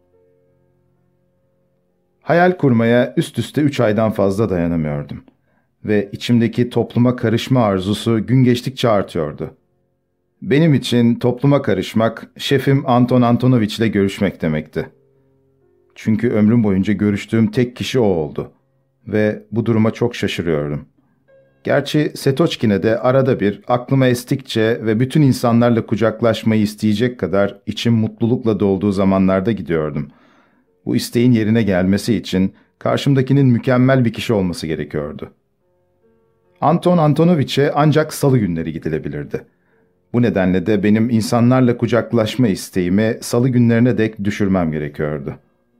Hayal kurmaya üst üste üç aydan fazla dayanamıyordum. Ve içimdeki topluma karışma arzusu gün geçtikçe artıyordu. Benim için topluma karışmak, şefim Anton Antonovich ile görüşmek demekti. Çünkü ömrüm boyunca görüştüğüm tek kişi o oldu. Ve bu duruma çok şaşırıyorum. Gerçi Setoçkin'e de arada bir aklıma estikçe ve bütün insanlarla kucaklaşmayı isteyecek kadar içim mutlulukla dolduğu zamanlarda gidiyordum. Bu isteğin yerine gelmesi için karşımdakinin mükemmel bir kişi olması gerekiyordu. Anton Antonoviç'e ancak salı günleri gidilebilirdi. Bu nedenle de benim insanlarla kucaklaşma isteğimi salı günlerine dek düşürmem gerekiyordu.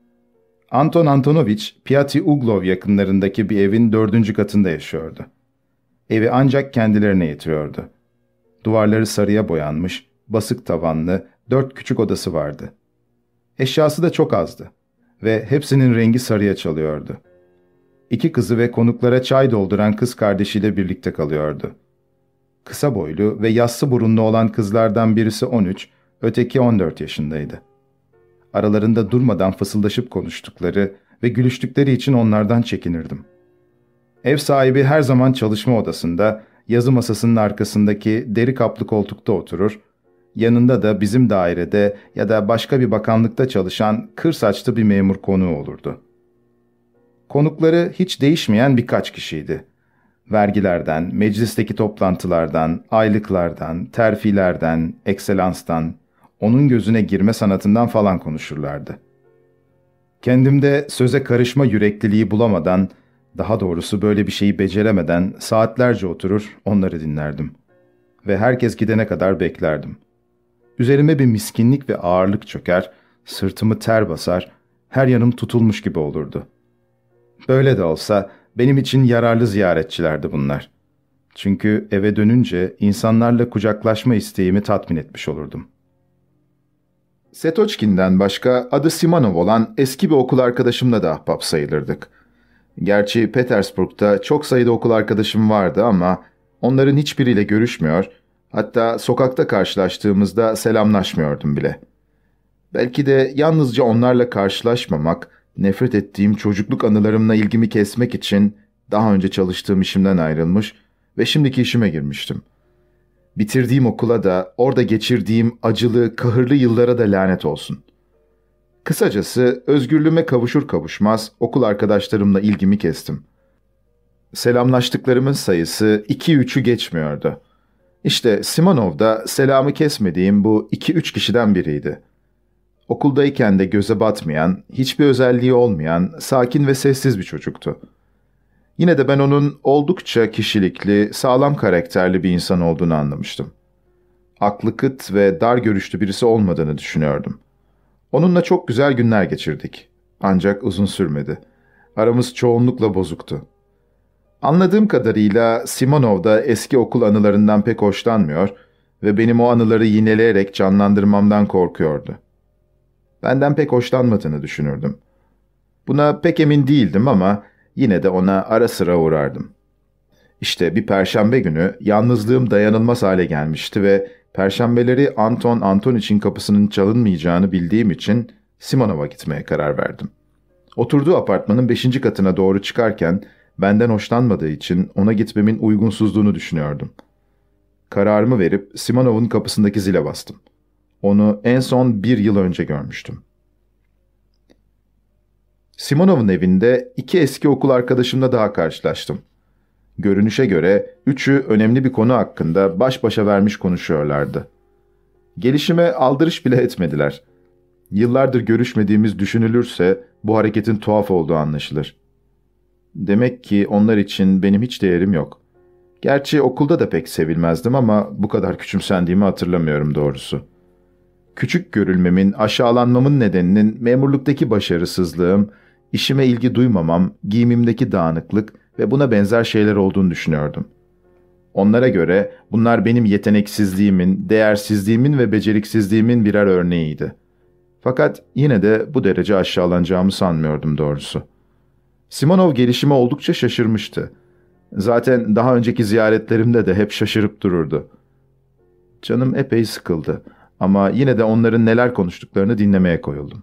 Anton Antonovich, Piati Uglov yakınlarındaki bir evin dördüncü katında yaşıyordu. Evi ancak kendilerine yetiyordu. Duvarları sarıya boyanmış, basık tavanlı, dört küçük odası vardı. Eşyası da çok azdı ve hepsinin rengi sarıya çalıyordu. İki kızı ve konuklara çay dolduran kız kardeşiyle birlikte kalıyordu. Kısa boylu ve yassı burunlu olan kızlardan birisi on üç, öteki on dört yaşındaydı. Aralarında durmadan fısıldaşıp konuştukları ve gülüştükleri için onlardan çekinirdim. Ev sahibi her zaman çalışma odasında, yazı masasının arkasındaki deri kaplı koltukta oturur, yanında da bizim dairede ya da başka bir bakanlıkta çalışan kır saçlı bir memur konuğu olurdu. Konukları hiç değişmeyen birkaç kişiydi. Vergilerden, meclisteki toplantılardan, aylıklardan, terfilerden, ekselanstan, onun gözüne girme sanatından falan konuşurlardı. Kendimde söze karışma yürekliliği bulamadan, daha doğrusu böyle bir şeyi beceremeden saatlerce oturur onları dinlerdim. Ve herkes gidene kadar beklerdim. Üzerime bir miskinlik ve ağırlık çöker, sırtımı ter basar, her yanım tutulmuş gibi olurdu. Böyle de olsa benim için yararlı ziyaretçilerdi bunlar. Çünkü eve dönünce insanlarla kucaklaşma isteğimi tatmin etmiş olurdum. Setoçkin'den başka adı Simonov olan eski bir okul arkadaşımla da ahbap sayılırdık. Gerçi Petersburg'da çok sayıda okul arkadaşım vardı ama onların hiçbiriyle görüşmüyor, hatta sokakta karşılaştığımızda selamlaşmıyordum bile. Belki de yalnızca onlarla karşılaşmamak, nefret ettiğim çocukluk anılarımla ilgimi kesmek için daha önce çalıştığım işimden ayrılmış ve şimdiki işime girmiştim. Bitirdiğim okula da, orada geçirdiğim acılı, kahırlı yıllara da lanet olsun. Kısacası özgürlüğüme kavuşur kavuşmaz okul arkadaşlarımla ilgimi kestim. Selamlaştıklarımın sayısı iki üçü geçmiyordu. İşte Simonov da selamı kesmediğim bu iki üç kişiden biriydi. Okuldayken de göze batmayan, hiçbir özelliği olmayan, sakin ve sessiz bir çocuktu. Yine de ben onun oldukça kişilikli, sağlam karakterli bir insan olduğunu anlamıştım. Aklı kıt ve dar görüşlü birisi olmadığını düşünüyordum. Onunla çok güzel günler geçirdik. Ancak uzun sürmedi. Aramız çoğunlukla bozuktu. Anladığım kadarıyla Simonov da eski okul anılarından pek hoşlanmıyor ve benim o anıları yineleyerek canlandırmamdan korkuyordu. Benden pek hoşlanmadığını düşünürdüm. Buna pek emin değildim ama yine de ona ara sıra uğrardım. İşte bir perşembe günü yalnızlığım dayanılmaz hale gelmişti ve perşembeleri Anton Antoniç'in kapısının çalınmayacağını bildiğim için Simonov'a gitmeye karar verdim. Oturduğu apartmanın beşinci katına doğru çıkarken benden hoşlanmadığı için ona gitmemin uygunsuzluğunu düşünüyordum. Kararımı verip Simonov'un kapısındaki zile bastım. Onu en son bir yıl önce görmüştüm. Simonov'un evinde iki eski okul arkadaşımla daha karşılaştım. Görünüşe göre üçü önemli bir konu hakkında baş başa vermiş konuşuyorlardı. Gelişime aldırış bile etmediler. Yıllardır görüşmediğimiz düşünülürse bu hareketin tuhaf olduğu anlaşılır. Demek ki onlar için benim hiç değerim yok. Gerçi okulda da pek sevilmezdim ama bu kadar küçümsendiğimi hatırlamıyorum doğrusu. Küçük görülmemin, aşağılanmamın nedeninin memurluktaki başarısızlığım, işime ilgi duymamam, giyimimdeki dağınıklık ve buna benzer şeyler olduğunu düşünüyordum. Onlara göre bunlar benim yeteneksizliğimin, değersizliğimin ve beceriksizliğimin birer örneğiydi. Fakat yine de bu derece aşağılanacağımı sanmıyordum doğrusu. Simonov gelişime oldukça şaşırmıştı. Zaten daha önceki ziyaretlerimde de hep şaşırıp dururdu. Canım epey sıkıldı ama yine de onların neler konuştuklarını dinlemeye koyuldum.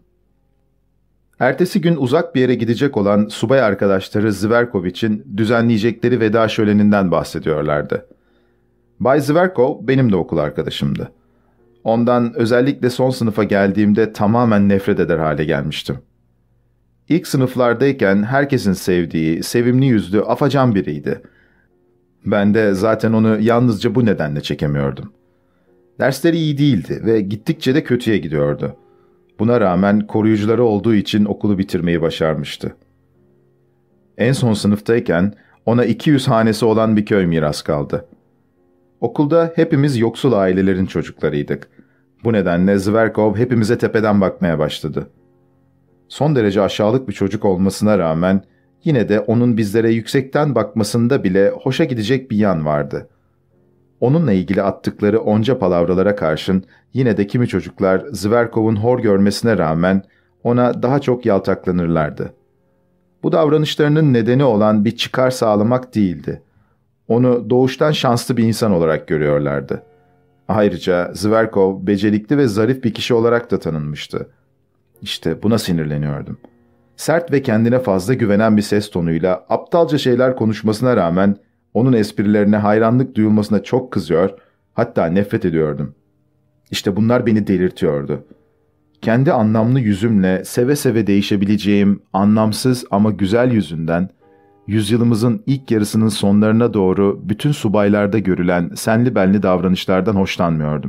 Ertesi gün uzak bir yere gidecek olan subay arkadaşları Zverkovic'in düzenleyecekleri veda şöleninden bahsediyorlardı. Bay Zverkov benim de okul arkadaşımdı. Ondan özellikle son sınıfa geldiğimde tamamen nefret eder hale gelmiştim. İlk sınıflardayken herkesin sevdiği, sevimli yüzlü, afacan biriydi. Ben de zaten onu yalnızca bu nedenle çekemiyordum. Dersleri iyi değildi ve gittikçe de kötüye gidiyordu. Buna rağmen koruyucuları olduğu için okulu bitirmeyi başarmıştı. En son sınıftayken ona iki yüz hanesi olan bir köy miras kaldı. Okulda hepimiz yoksul ailelerin çocuklarıydık. Bu nedenle Zverkov hepimize tepeden bakmaya başladı. Son derece aşağılık bir çocuk olmasına rağmen yine de onun bizlere yüksekten bakmasında bile hoşa gidecek bir yan vardı. Onunla ilgili attıkları onca palavralara karşın yine de kimi çocuklar Zverkov'un hor görmesine rağmen ona daha çok yaltaklanırlardı. Bu davranışlarının nedeni olan bir çıkar sağlamak değildi. Onu doğuştan şanslı bir insan olarak görüyorlardı. Ayrıca Zverkov becerikli ve zarif bir kişi olarak da tanınmıştı. İşte buna sinirleniyordum. Sert ve kendine fazla güvenen bir ses tonuyla aptalca şeyler konuşmasına rağmen onun esprilerine hayranlık duyulmasına çok kızıyor, hatta nefret ediyordum. İşte bunlar beni delirtiyordu. Kendi anlamlı yüzümle seve seve değişebileceğim anlamsız ama güzel yüzünden, yüzyılımızın ilk yarısının sonlarına doğru bütün subaylarda görülen senli benli davranışlardan hoşlanmıyordum.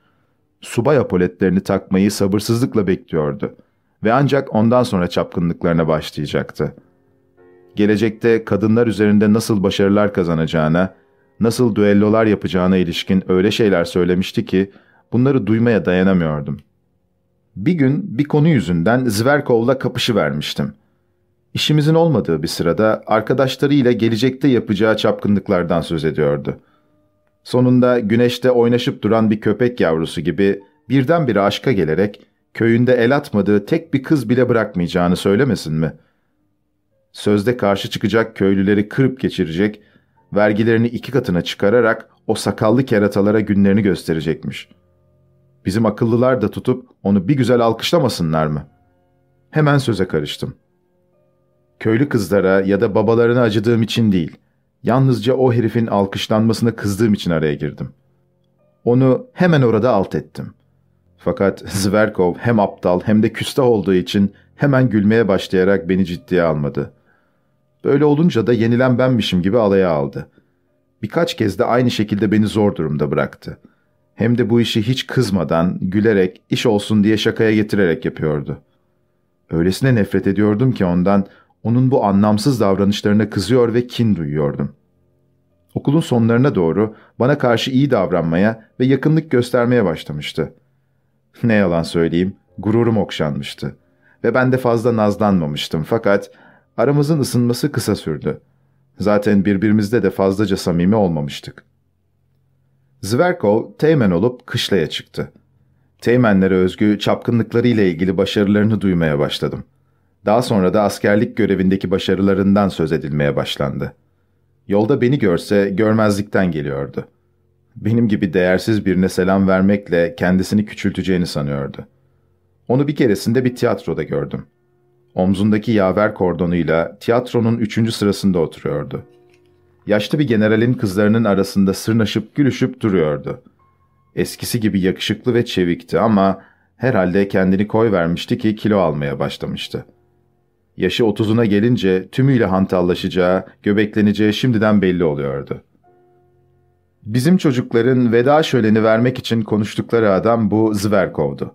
Subay apoletlerini takmayı sabırsızlıkla bekliyordu ve ancak ondan sonra çapkınlıklarına başlayacaktı. Gelecekte kadınlar üzerinde nasıl başarılar kazanacağına, nasıl düellolar yapacağına ilişkin öyle şeyler söylemişti ki bunları duymaya dayanamıyordum. Bir gün bir konu yüzünden Zverkov'la kapışıvermiştim. İşimizin olmadığı bir sırada arkadaşlarıyla gelecekte yapacağı çapkınlıklardan söz ediyordu. Sonunda güneşte oynaşıp duran bir köpek yavrusu gibi birdenbire aşka gelerek köyünde el atmadığı tek bir kız bile bırakmayacağını söylemesin mi? Sözde karşı çıkacak köylüleri kırıp geçirecek, vergilerini iki katına çıkararak o sakallı keratalara günlerini gösterecekmiş. Bizim akıllılar da tutup onu bir güzel alkışlamasınlar mı? Hemen söze karıştım. Köylü kızlara ya da babalarına acıdığım için değil, yalnızca o herifin alkışlanmasına kızdığım için araya girdim. Onu hemen orada alt ettim. Fakat Zverkov hem aptal hem de küstah olduğu için hemen gülmeye başlayarak beni ciddiye almadı. Böyle olunca da yenilen benmişim gibi alaya aldı. Birkaç kez de aynı şekilde beni zor durumda bıraktı. Hem de bu işi hiç kızmadan, gülerek, iş olsun diye şakaya getirerek yapıyordu. Öylesine nefret ediyordum ki ondan, onun bu anlamsız davranışlarına kızıyor ve kin duyuyordum. Okulun sonlarına doğru bana karşı iyi davranmaya ve yakınlık göstermeye başlamıştı. Ne yalan söyleyeyim, gururum okşanmıştı. Ve ben de fazla nazlanmamıştım fakat aramızın ısınması kısa sürdü. Zaten birbirimizde de fazlaca samimi olmamıştık. Zverkov teğmen olup kışlaya çıktı. Teğmenlere özgü çapkınlıklarıyla ilgili başarılarını duymaya başladım. Daha sonra da askerlik görevindeki başarılarından söz edilmeye başlandı. Yolda beni görse görmezlikten geliyordu. Benim gibi değersiz birine selam vermekle kendisini küçülteceğini sanıyordu. Onu bir keresinde bir tiyatroda gördüm. Omzundaki yaver kordonuyla tiyatronun üçüncü sırasında oturuyordu. Yaşlı bir generalin kızlarının arasında sırnaşıp gülüşüp duruyordu. Eskisi gibi yakışıklı ve çevikti ama herhalde kendini koyvermişti ki kilo almaya başlamıştı. Yaşı otuzuna gelince tümüyle hantallaşacağı, göbekleneceği şimdiden belli oluyordu. Bizim çocukların veda şöleni vermek için konuştukları adam bu Zverkov'du.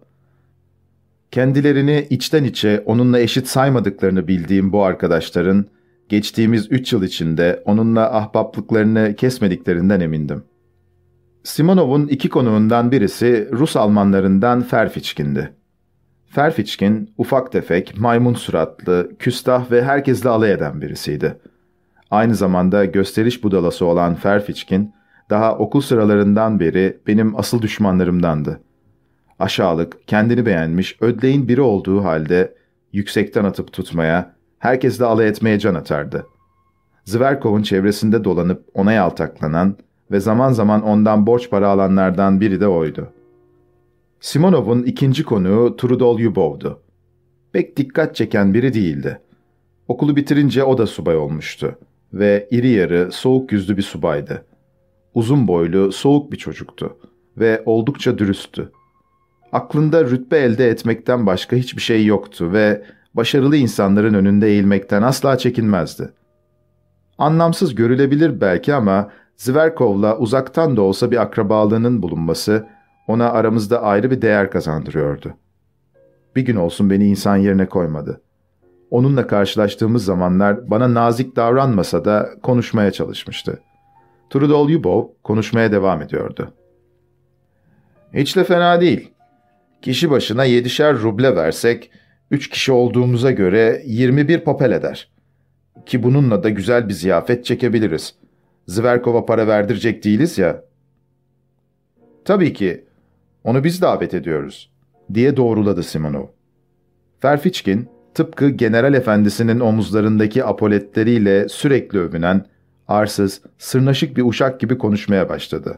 Kendilerini içten içe onunla eşit saymadıklarını bildiğim bu arkadaşların, geçtiğimiz üç yıl içinde onunla ahbaplıklarını kesmediklerinden emindim. Simonov'un iki konuğundan birisi Rus Almanlarından Ferfiçkin'di. Ferfiçkin, ufak tefek, maymun suratlı, küstah ve herkesle alay eden birisiydi. Aynı zamanda gösteriş budalası olan Ferfiçkin, daha okul sıralarından beri benim asıl düşmanlarımdandı. Aşağılık, kendini beğenmiş, ödleğin biri olduğu halde yüksekten atıp tutmaya, herkesle alay etmeye can atardı. Zverkov'un çevresinde dolanıp ona yaltaklanan, ve zaman zaman ondan borç para alanlardan biri de oydu. Simonov'un ikinci konuğu Trudol Yubov'du. Pek dikkat çeken biri değildi. Okulu bitirince o da subay olmuştu ve iri yarı, soğuk yüzlü bir subaydı. Uzun boylu, soğuk bir çocuktu ve oldukça dürüsttü. Aklında rütbe elde etmekten başka hiçbir şey yoktu ve başarılı insanların önünde eğilmekten asla çekinmezdi. Anlamsız görülebilir belki ama Zverkov'la uzaktan da olsa bir akrabalığının bulunması ona aramızda ayrı bir değer kazandırıyordu. Bir gün olsun beni insan yerine koymadı. Onunla karşılaştığımız zamanlar bana nazik davranmasa da konuşmaya çalışmıştı. Trudol Yubov konuşmaya devam ediyordu. "Hiç de fena değil. Kişi başına yedişer ruble versek, üç kişi olduğumuza göre yirmi bir papel eder. Ki bununla da güzel bir ziyafet çekebiliriz. Zverkov'a para verdirecek değiliz ya." "Tabii ki. Onu biz davet ediyoruz," diye doğruladı Simonov. Ferfiçkin, tıpkı general efendisinin omuzlarındaki apoletleriyle sürekli övünen, arsız, sırnaşık bir uşak gibi konuşmaya başladı.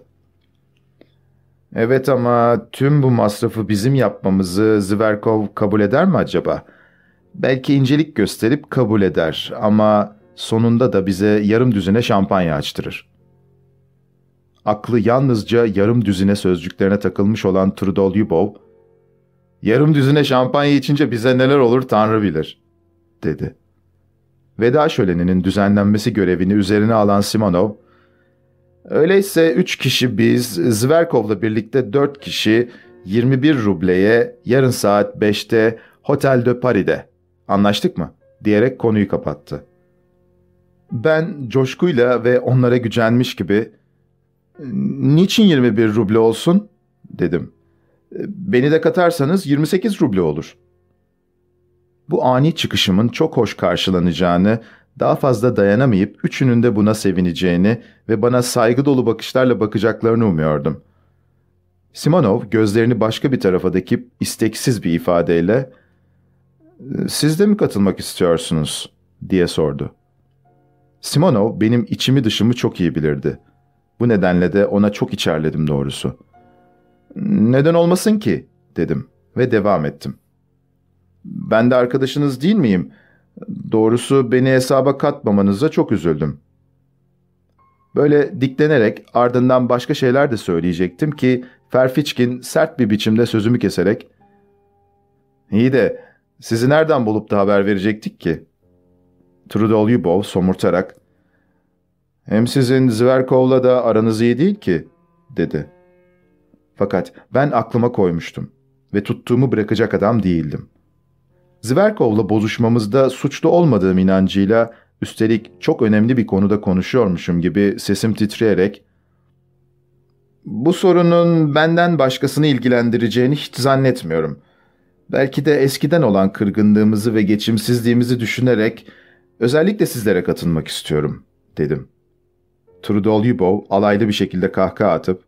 "Evet ama tüm bu masrafı bizim yapmamızı Zverkov kabul eder mi acaba? Belki incelik gösterip kabul eder ama sonunda da bize yarım düzine şampanya açtırır." Aklı yalnızca yarım düzine sözcüklerine takılmış olan Trudol Yubov, "Yarım düzine şampanya içince bize neler olur Tanrı bilir," dedi. Veda şöleninin düzenlenmesi görevini üzerine alan Simonov, "Öyleyse üç kişi biz, Zverkov'la birlikte dört kişi yirmi bir rubleye yarın saat beşte Hotel de Paris'de. Anlaştık mı?" diyerek konuyu kapattı. Ben coşkuyla ve onlara gücenmiş gibi, "Niçin yirmi bir ruble olsun?" dedim. "Beni de katarsanız yirmi sekiz ruble olur." Bu ani çıkışımın çok hoş karşılanacağını, daha fazla dayanamayıp üçünün de buna sevineceğini ve bana saygı dolu bakışlarla bakacaklarını umuyordum. Simonov gözlerini başka bir tarafa dikip isteksiz bir ifadeyle, "Siz de mi katılmak istiyorsunuz?" diye sordu. Simonov benim içimi dışımı çok iyi bilirdi. Bu nedenle de ona çok içerledim doğrusu. "Neden olmasın ki?" dedim ve devam ettim. "Ben de arkadaşınız değil miyim? Doğrusu beni hesaba katmamanıza çok üzüldüm." Böyle diklenerek ardından başka şeyler de söyleyecektim ki Ferfiçkin sert bir biçimde sözümü keserek, "İyi de sizi nereden bulup da haber verecektik ki?" Trudol Yubov somurtarak, "Hem sizin Zverkov'la da aranız iyi değil ki," dedi. Fakat ben aklıma koymuştum ve tuttuğumu bırakacak adam değildim. Zverkov'la bozuşmamızda suçlu olmadığım inancıyla, üstelik çok önemli bir konuda konuşuyormuşum gibi sesim titreyerek, "Bu sorunun benden başkasını ilgilendireceğini hiç zannetmiyorum. Belki de eskiden olan kırgınlığımızı ve geçimsizliğimizi düşünerek özellikle sizlere katılmak istiyorum," dedim. Trudol Yubov alaylı bir şekilde kahkaha atıp,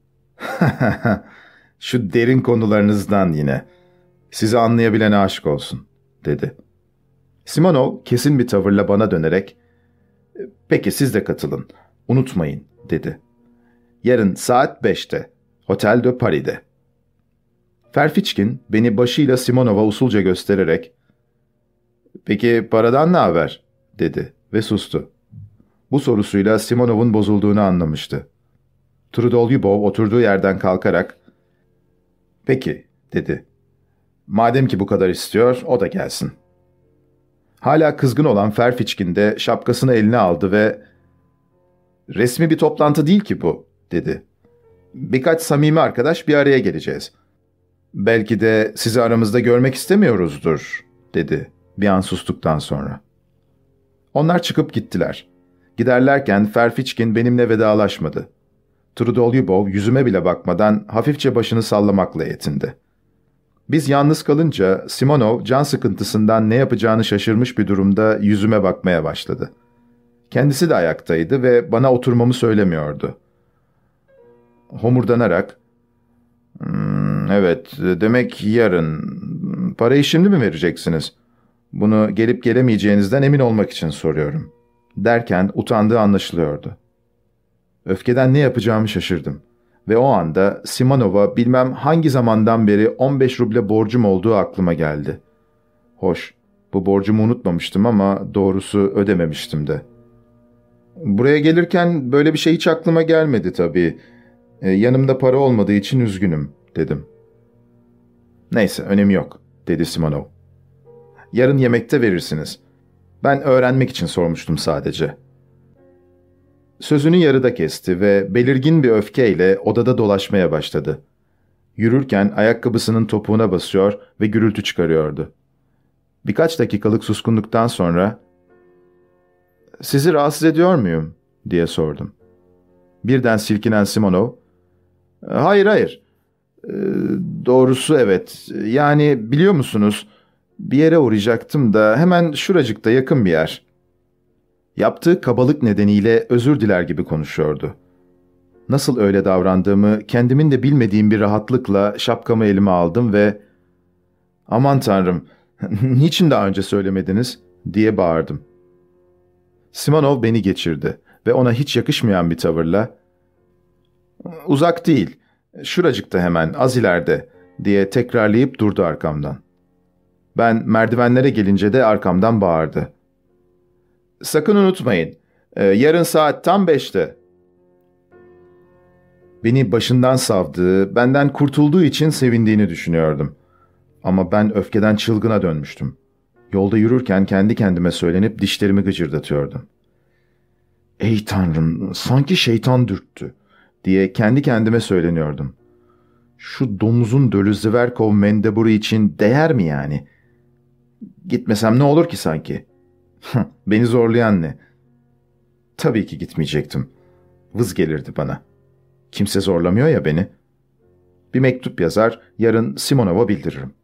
"Şu derin konularınızdan yine. Sizi anlayabilene aşk olsun," dedi. Simonov kesin bir tavırla bana dönerek, "Peki siz de katılın. Unutmayın," dedi. "Yarın saat beşte Hotel de Paris'de." Ferfiçkin beni başıyla Simonov'a usulca göstererek, "Peki paradan ne haber?" dedi ve sustu. Bu sorusuyla Simonov'un bozulduğunu anlamıştı. Trudol Yubov oturduğu yerden kalkarak, "Peki," dedi. "Madem ki bu kadar istiyor, o da gelsin." Hala kızgın olan Ferfiçkin de şapkasını eline aldı ve "Resmi bir toplantı değil ki bu," dedi. "Birkaç samimi arkadaş bir araya geleceğiz. Belki de sizi aramızda görmek istemiyoruzdur," dedi bir an sustuktan sonra. Onlar çıkıp gittiler. Giderlerken Ferfiçkin benimle vedalaşmadı. Trudol Yubov yüzüme bile bakmadan hafifçe başını sallamakla yetindi. Biz yalnız kalınca Simonov can sıkıntısından ne yapacağını şaşırmış bir durumda yüzüme bakmaya başladı. Kendisi de ayaktaydı ve bana oturmamı söylemiyordu. Homurdanarak, hmm, "Evet, demek yarın. Parayı şimdi mi vereceksiniz? Bunu gelip gelemeyeceğinizden emin olmak için soruyorum," derken utandığı anlaşılıyordu. Öfkeden ne yapacağımı şaşırdım. Ve o anda Simonov'a bilmem hangi zamandan beri on beş ruble borcum olduğu aklıma geldi. Hoş, bu borcumu unutmamıştım ama doğrusu ödememiştim de. Buraya gelirken böyle bir şey hiç aklıma gelmedi tabii. E, yanımda para olmadığı için üzgünüm, dedim. Neyse, önemi yok, dedi Simonov. Yarın yemekte verirsiniz. Ben öğrenmek için sormuştum sadece. Sözünü yarıda kesti ve belirgin bir öfkeyle odada dolaşmaya başladı. Yürürken ayakkabısının topuğuna basıyor ve gürültü çıkarıyordu. Birkaç dakikalık suskunluktan sonra "Sizi rahatsız ediyor muyum?" diye sordum. Birden silkinen Simonov, "Hayır, hayır. Ee, doğrusu evet. Yani biliyor musunuz, bir yere uğrayacaktım da hemen şuracıkta, yakın bir yer." Yaptığı kabalık nedeniyle özür diler gibi konuşuyordu. Nasıl öyle davrandığımı kendimin de bilmediğim bir rahatlıkla şapkamı elime aldım ve "Aman Tanrım, niçin daha önce söylemediniz?" diye bağırdım. Simonov beni geçirdi ve ona hiç yakışmayan bir tavırla "Uzak değil, şuracıkta hemen, az ileride," diye tekrarlayıp durdu arkamdan. Ben merdivenlere gelince de arkamdan bağırdı. "Sakın unutmayın, e, yarın saat tam beşte." Beni başından savdığı, benden kurtulduğu için sevindiğini düşünüyordum. Ama ben öfkeden çılgına dönmüştüm. Yolda yürürken kendi kendime söylenip dişlerimi gıcırdatıyordum. "Ey Tanrım, sanki şeytan dürttü," diye kendi kendime söyleniyordum. "Şu domuzun dölü Zverkov mendeburu için değer mi yani? Gitmesem ne olur ki sanki? Beni zorlayan ne?" Tabii ki gitmeyecektim. Vız gelirdi bana. Kimse zorlamıyor ya beni. Bir mektup yazar, yarın Simonov'a bildiririm.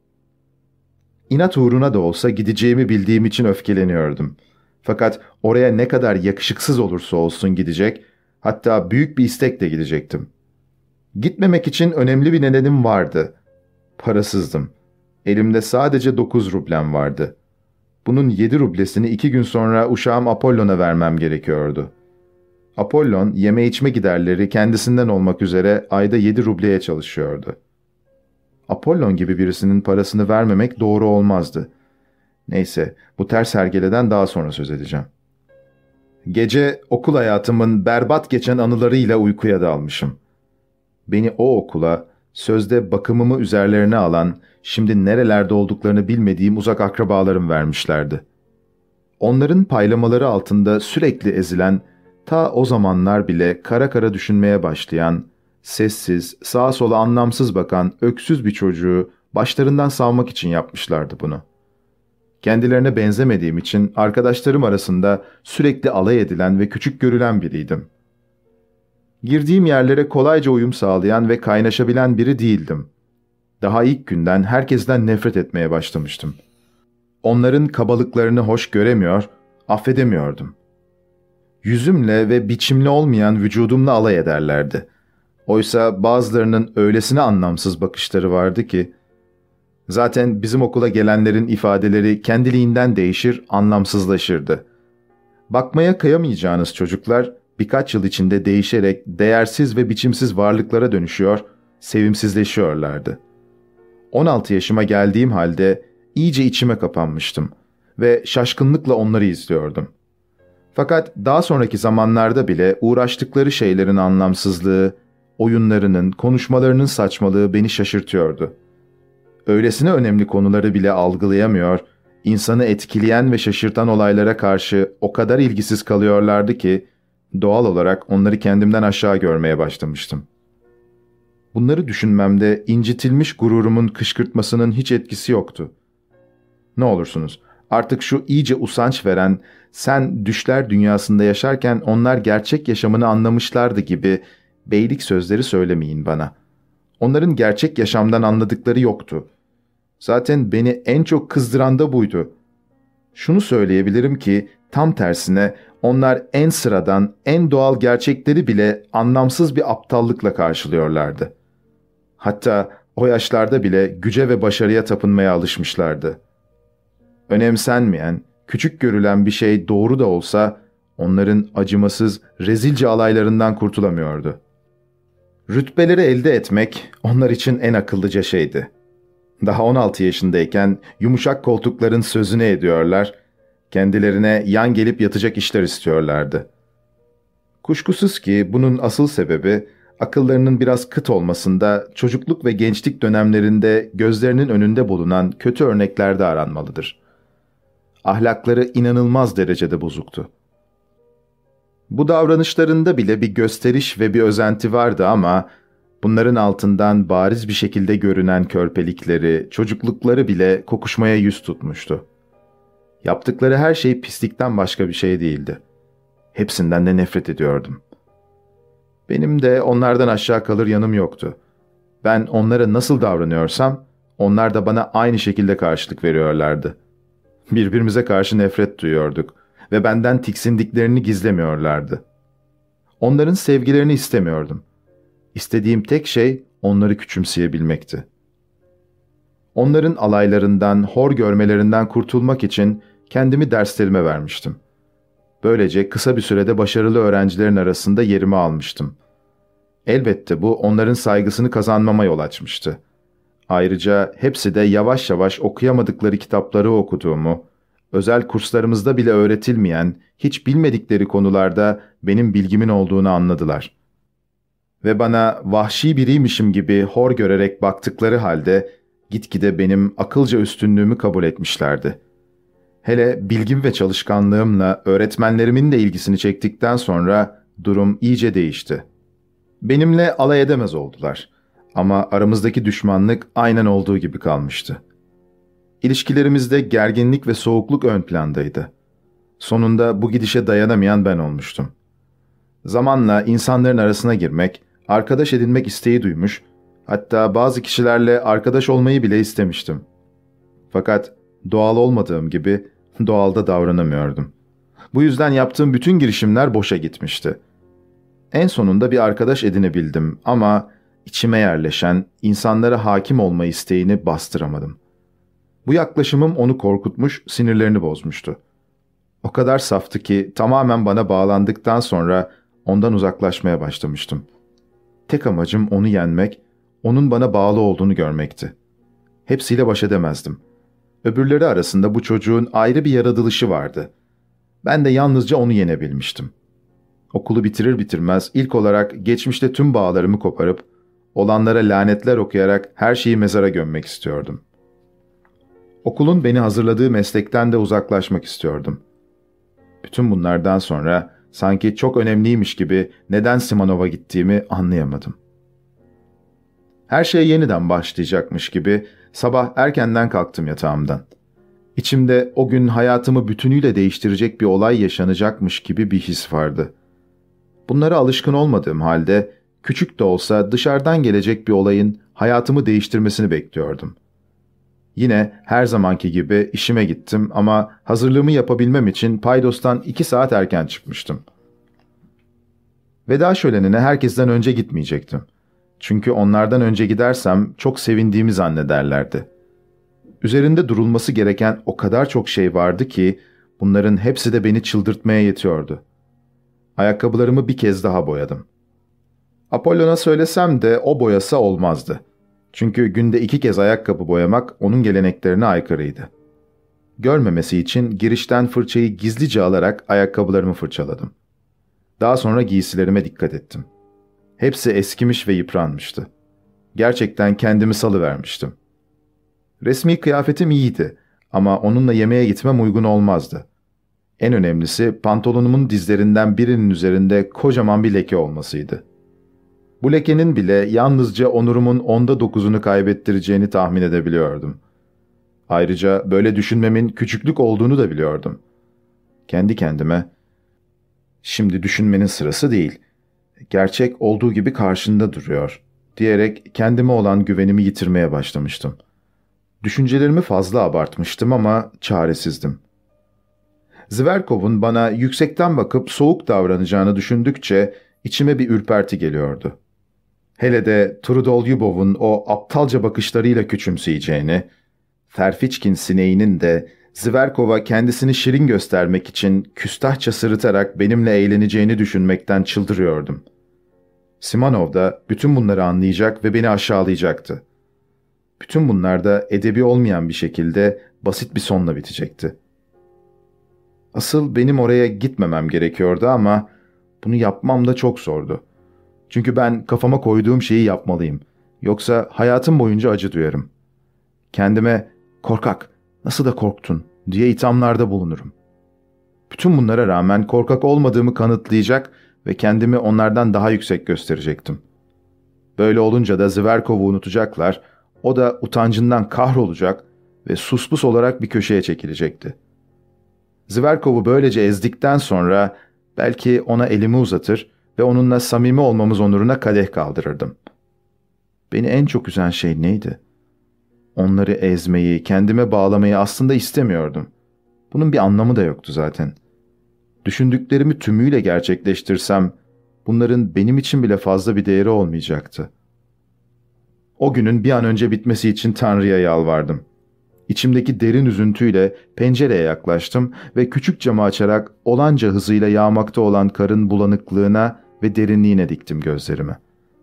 İnat uğruna da olsa gideceğimi bildiğim için öfkeleniyordum. Fakat oraya ne kadar yakışıksız olursa olsun gidecek, hatta büyük bir istekle gidecektim. Gitmemek için önemli bir nedenim vardı. Parasızdım. Elimde sadece dokuz rublem vardı. Bunun yedi rublesini iki gün sonra uşağım Apollon'a vermem gerekiyordu. Apollon, yeme içme giderleri kendisinden olmak üzere ayda yedi rubleye çalışıyordu. Apollon gibi birisinin parasını vermemek doğru olmazdı. Neyse, bu ters hergeleden daha sonra söz edeceğim. Gece okul hayatımın berbat geçen anılarıyla uykuya dalmışım. Beni o okula, sözde bakımımı üzerlerine alan, şimdi nerelerde olduklarını bilmediğim uzak akrabalarım vermişlerdi. Onların paylamaları altında sürekli ezilen, ta o zamanlar bile kara kara düşünmeye başlayan, sessiz, sağa sola anlamsız bakan öksüz bir çocuğu başlarından savmak için yapmışlardı bunu. Kendilerine benzemediğim için arkadaşlarım arasında sürekli alay edilen ve küçük görülen biriydim. Girdiğim yerlere kolayca uyum sağlayan ve kaynaşabilen biri değildim. Daha ilk günden herkesten nefret etmeye başlamıştım. Onların kabalıklarını hoş göremiyor, affedemiyordum. Yüzümle ve biçimli olmayan vücudumla alay ederlerdi. Oysa bazılarının öylesine anlamsız bakışları vardı ki, zaten bizim okula gelenlerin ifadeleri kendiliğinden değişir, anlamsızlaşırdı. Bakmaya kıyamayacağınız çocuklar birkaç yıl içinde değişerek değersiz ve biçimsiz varlıklara dönüşüyor, sevimsizleşiyorlardı. on altı yaşıma geldiğim halde iyice içime kapanmıştım ve şaşkınlıkla onları izliyordum. Fakat daha sonraki zamanlarda bile uğraştıkları şeylerin anlamsızlığı, oyunlarının, konuşmalarının saçmalığı beni şaşırtıyordu. Öylesine önemli konuları bile algılayamıyor, insanı etkileyen ve şaşırtan olaylara karşı o kadar ilgisiz kalıyorlardı ki, doğal olarak onları kendimden aşağı görmeye başlamıştım. Bunları düşünmemde incitilmiş gururumun kışkırtmasının hiç etkisi yoktu. Ne olursunuz, artık şu iyice usanç veren, sen düşler dünyasında yaşarken onlar gerçek yaşamını anlamışlardı gibi beylik sözleri söylemeyin bana. Onların gerçek yaşamdan anladıkları yoktu. Zaten beni en çok kızdıran da buydu. Şunu söyleyebilirim ki tam tersine onlar en sıradan, en doğal gerçekleri bile anlamsız bir aptallıkla karşılıyorlardı. Hatta o yaşlarda bile güce ve başarıya tapınmaya alışmışlardı. Önemsenmeyen, küçük görülen bir şey doğru da olsa onların acımasız, rezilce alaylarından kurtulamıyordu. Rütbeleri elde etmek onlar için en akıllıca şeydi. Daha on altı yaşındayken yumuşak koltukların sözünü ediyorlar, kendilerine yan gelip yatacak işler istiyorlardı. Kuşkusuz ki bunun asıl sebebi akıllarının biraz kıt olmasında çocukluk ve gençlik dönemlerinde gözlerinin önünde bulunan kötü örneklerde aranmalıdır. Ahlakları inanılmaz derecede bozuktu. Bu davranışlarında bile bir gösteriş ve bir özenti vardı ama bunların altından bariz bir şekilde görünen körpelikleri, çocuklukları bile kokuşmaya yüz tutmuştu. Yaptıkları her şey pislikten başka bir şey değildi. Hepsinden de nefret ediyordum. Benim de onlardan aşağı kalır yanım yoktu. Ben onlara nasıl davranıyorsam, onlar da bana aynı şekilde karşılık veriyorlardı. Birbirimize karşı nefret duyuyorduk ve benden tiksindiklerini gizlemiyorlardı. Onların sevgilerini istemiyordum. İstediğim tek şey onları küçümseyebilmekti. Onların alaylarından, hor görmelerinden kurtulmak için kendimi derslerime vermiştim. Böylece kısa bir sürede başarılı öğrencilerin arasında yerimi almıştım. Elbette bu onların saygısını kazanmama yol açmıştı. Ayrıca hepsi de yavaş yavaş okuyamadıkları kitapları okuduğumu, özel kurslarımızda bile öğretilmeyen, hiç bilmedikleri konularda benim bilgimin olduğunu anladılar. Ve bana vahşi biriymişim gibi hor görerek baktıkları halde gitgide benim akılca üstünlüğümü kabul etmişlerdi. Hele bilgim ve çalışkanlığımla öğretmenlerimin de ilgisini çektikten sonra durum iyice değişti. Benimle alay edemez oldular ama aramızdaki düşmanlık aynen olduğu gibi kalmıştı. İlişkilerimizde gerginlik ve soğukluk ön plandaydı. Sonunda bu gidişe dayanamayan ben olmuştum. Zamanla insanların arasına girmek, arkadaş edinmek isteği duymuş, hatta bazı kişilerle arkadaş olmayı bile istemiştim. Fakat doğal olmadığım gibi doğalda davranamıyordum. Bu yüzden yaptığım bütün girişimler boşa gitmişti. En sonunda bir arkadaş edinebildim ama içime yerleşen, insanlara hakim olma isteğini bastıramadım. Bu yaklaşımım onu korkutmuş, sinirlerini bozmuştu. O kadar saftı ki tamamen bana bağlandıktan sonra ondan uzaklaşmaya başlamıştım. Tek amacım onu yenmek, onun bana bağlı olduğunu görmekti. Hepsiyle baş edemezdim. Öbürleri arasında bu çocuğun ayrı bir yaratılışı vardı. Ben de yalnızca onu yenebilmiştim. Okulu bitirir bitirmez ilk olarak geçmişte tüm bağlarımı koparıp, olanlara lanetler okuyarak her şeyi mezara gömmek istiyordum. Okulun beni hazırladığı meslekten de uzaklaşmak istiyordum. Bütün bunlardan sonra sanki çok önemliymiş gibi neden Simanov'a gittiğimi anlayamadım. Her şey yeniden başlayacakmış gibi sabah erkenden kalktım yatağımdan. İçimde o gün hayatımı bütünüyle değiştirecek bir olay yaşanacakmış gibi bir his vardı. Bunlara alışkın olmadığım halde küçük de olsa dışarıdan gelecek bir olayın hayatımı değiştirmesini bekliyordum. Yine her zamanki gibi işime gittim ama hazırlığımı yapabilmem için paydostan iki saat erken çıkmıştım. Veda şölenine herkesten önce gitmeyecektim. Çünkü onlardan önce gidersem çok sevindiğimi zannederlerdi. Üzerinde durulması gereken o kadar çok şey vardı ki bunların hepsi de beni çıldırtmaya yetiyordu. Ayakkabılarımı bir kez daha boyadım. Apollon'a söylesem de o boyasa olmazdı. Çünkü günde iki kez ayakkabı boyamak onun geleneklerine aykırıydı. Görmemesi için girişten fırçayı gizlice alarak ayakkabılarımı fırçaladım. Daha sonra giysilerime dikkat ettim. Hepsi eskimiş ve yıpranmıştı. Gerçekten kendimi salıvermiştim. Resmi kıyafetim iyiydi ama onunla yemeğe gitmem uygun olmazdı. En önemlisi pantolonumun dizlerinden birinin üzerinde kocaman bir leke olmasıydı. Bu lekenin bile yalnızca onurumun onda dokuzunu kaybettireceğini tahmin edebiliyordum. Ayrıca böyle düşünmemin küçüklük olduğunu da biliyordum. Kendi kendime, "Şimdi düşünmenin sırası değil. Gerçek olduğu gibi karşında duruyor," diyerek kendime olan güvenimi yitirmeye başlamıştım. Düşüncelerimi fazla abartmıştım ama çaresizdim. Zverkov'un bana yüksekten bakıp soğuk davranacağını düşündükçe içime bir ürperti geliyordu. Hele de Trudolyubov'un o aptalca bakışlarıyla küçümseyeceğini, Ferfiçkin sineğinin de Zverkov'a kendisini şirin göstermek için küstahça sırıtarak benimle eğleneceğini düşünmekten çıldırıyordum. Simonov da bütün bunları anlayacak ve beni aşağılayacaktı. Bütün bunlar da edebi olmayan bir şekilde basit bir sonla bitecekti. Asıl benim oraya gitmemem gerekiyordu ama bunu yapmam da çok zordu. Çünkü ben kafama koyduğum şeyi yapmalıyım. Yoksa hayatım boyunca acı duyarım. Kendime korkak, nasıl da korktun diye ithamlarda bulunurum. Bütün bunlara rağmen korkak olmadığımı kanıtlayacak ve kendimi onlardan daha yüksek gösterecektim. Böyle olunca da Zverkov'u unutacaklar, o da utancından kahrolacak ve suspus olarak bir köşeye çekilecekti. Zverkov'u böylece ezdikten sonra belki ona elimi uzatır ve onunla samimi olmamız onuruna kadeh kaldırırdım. Beni en çok üzen şey neydi? Onları ezmeyi, kendime bağlamayı aslında istemiyordum. Bunun bir anlamı da yoktu zaten. Düşündüklerimi tümüyle gerçekleştirsem, bunların benim için bile fazla bir değeri olmayacaktı. O günün bir an önce bitmesi için Tanrı'ya yalvardım. İçimdeki derin üzüntüyle pencereye yaklaştım ve küçük camı açarak olanca hızıyla yağmakta olan karın bulanıklığına ve derinliğine diktim gözlerimi.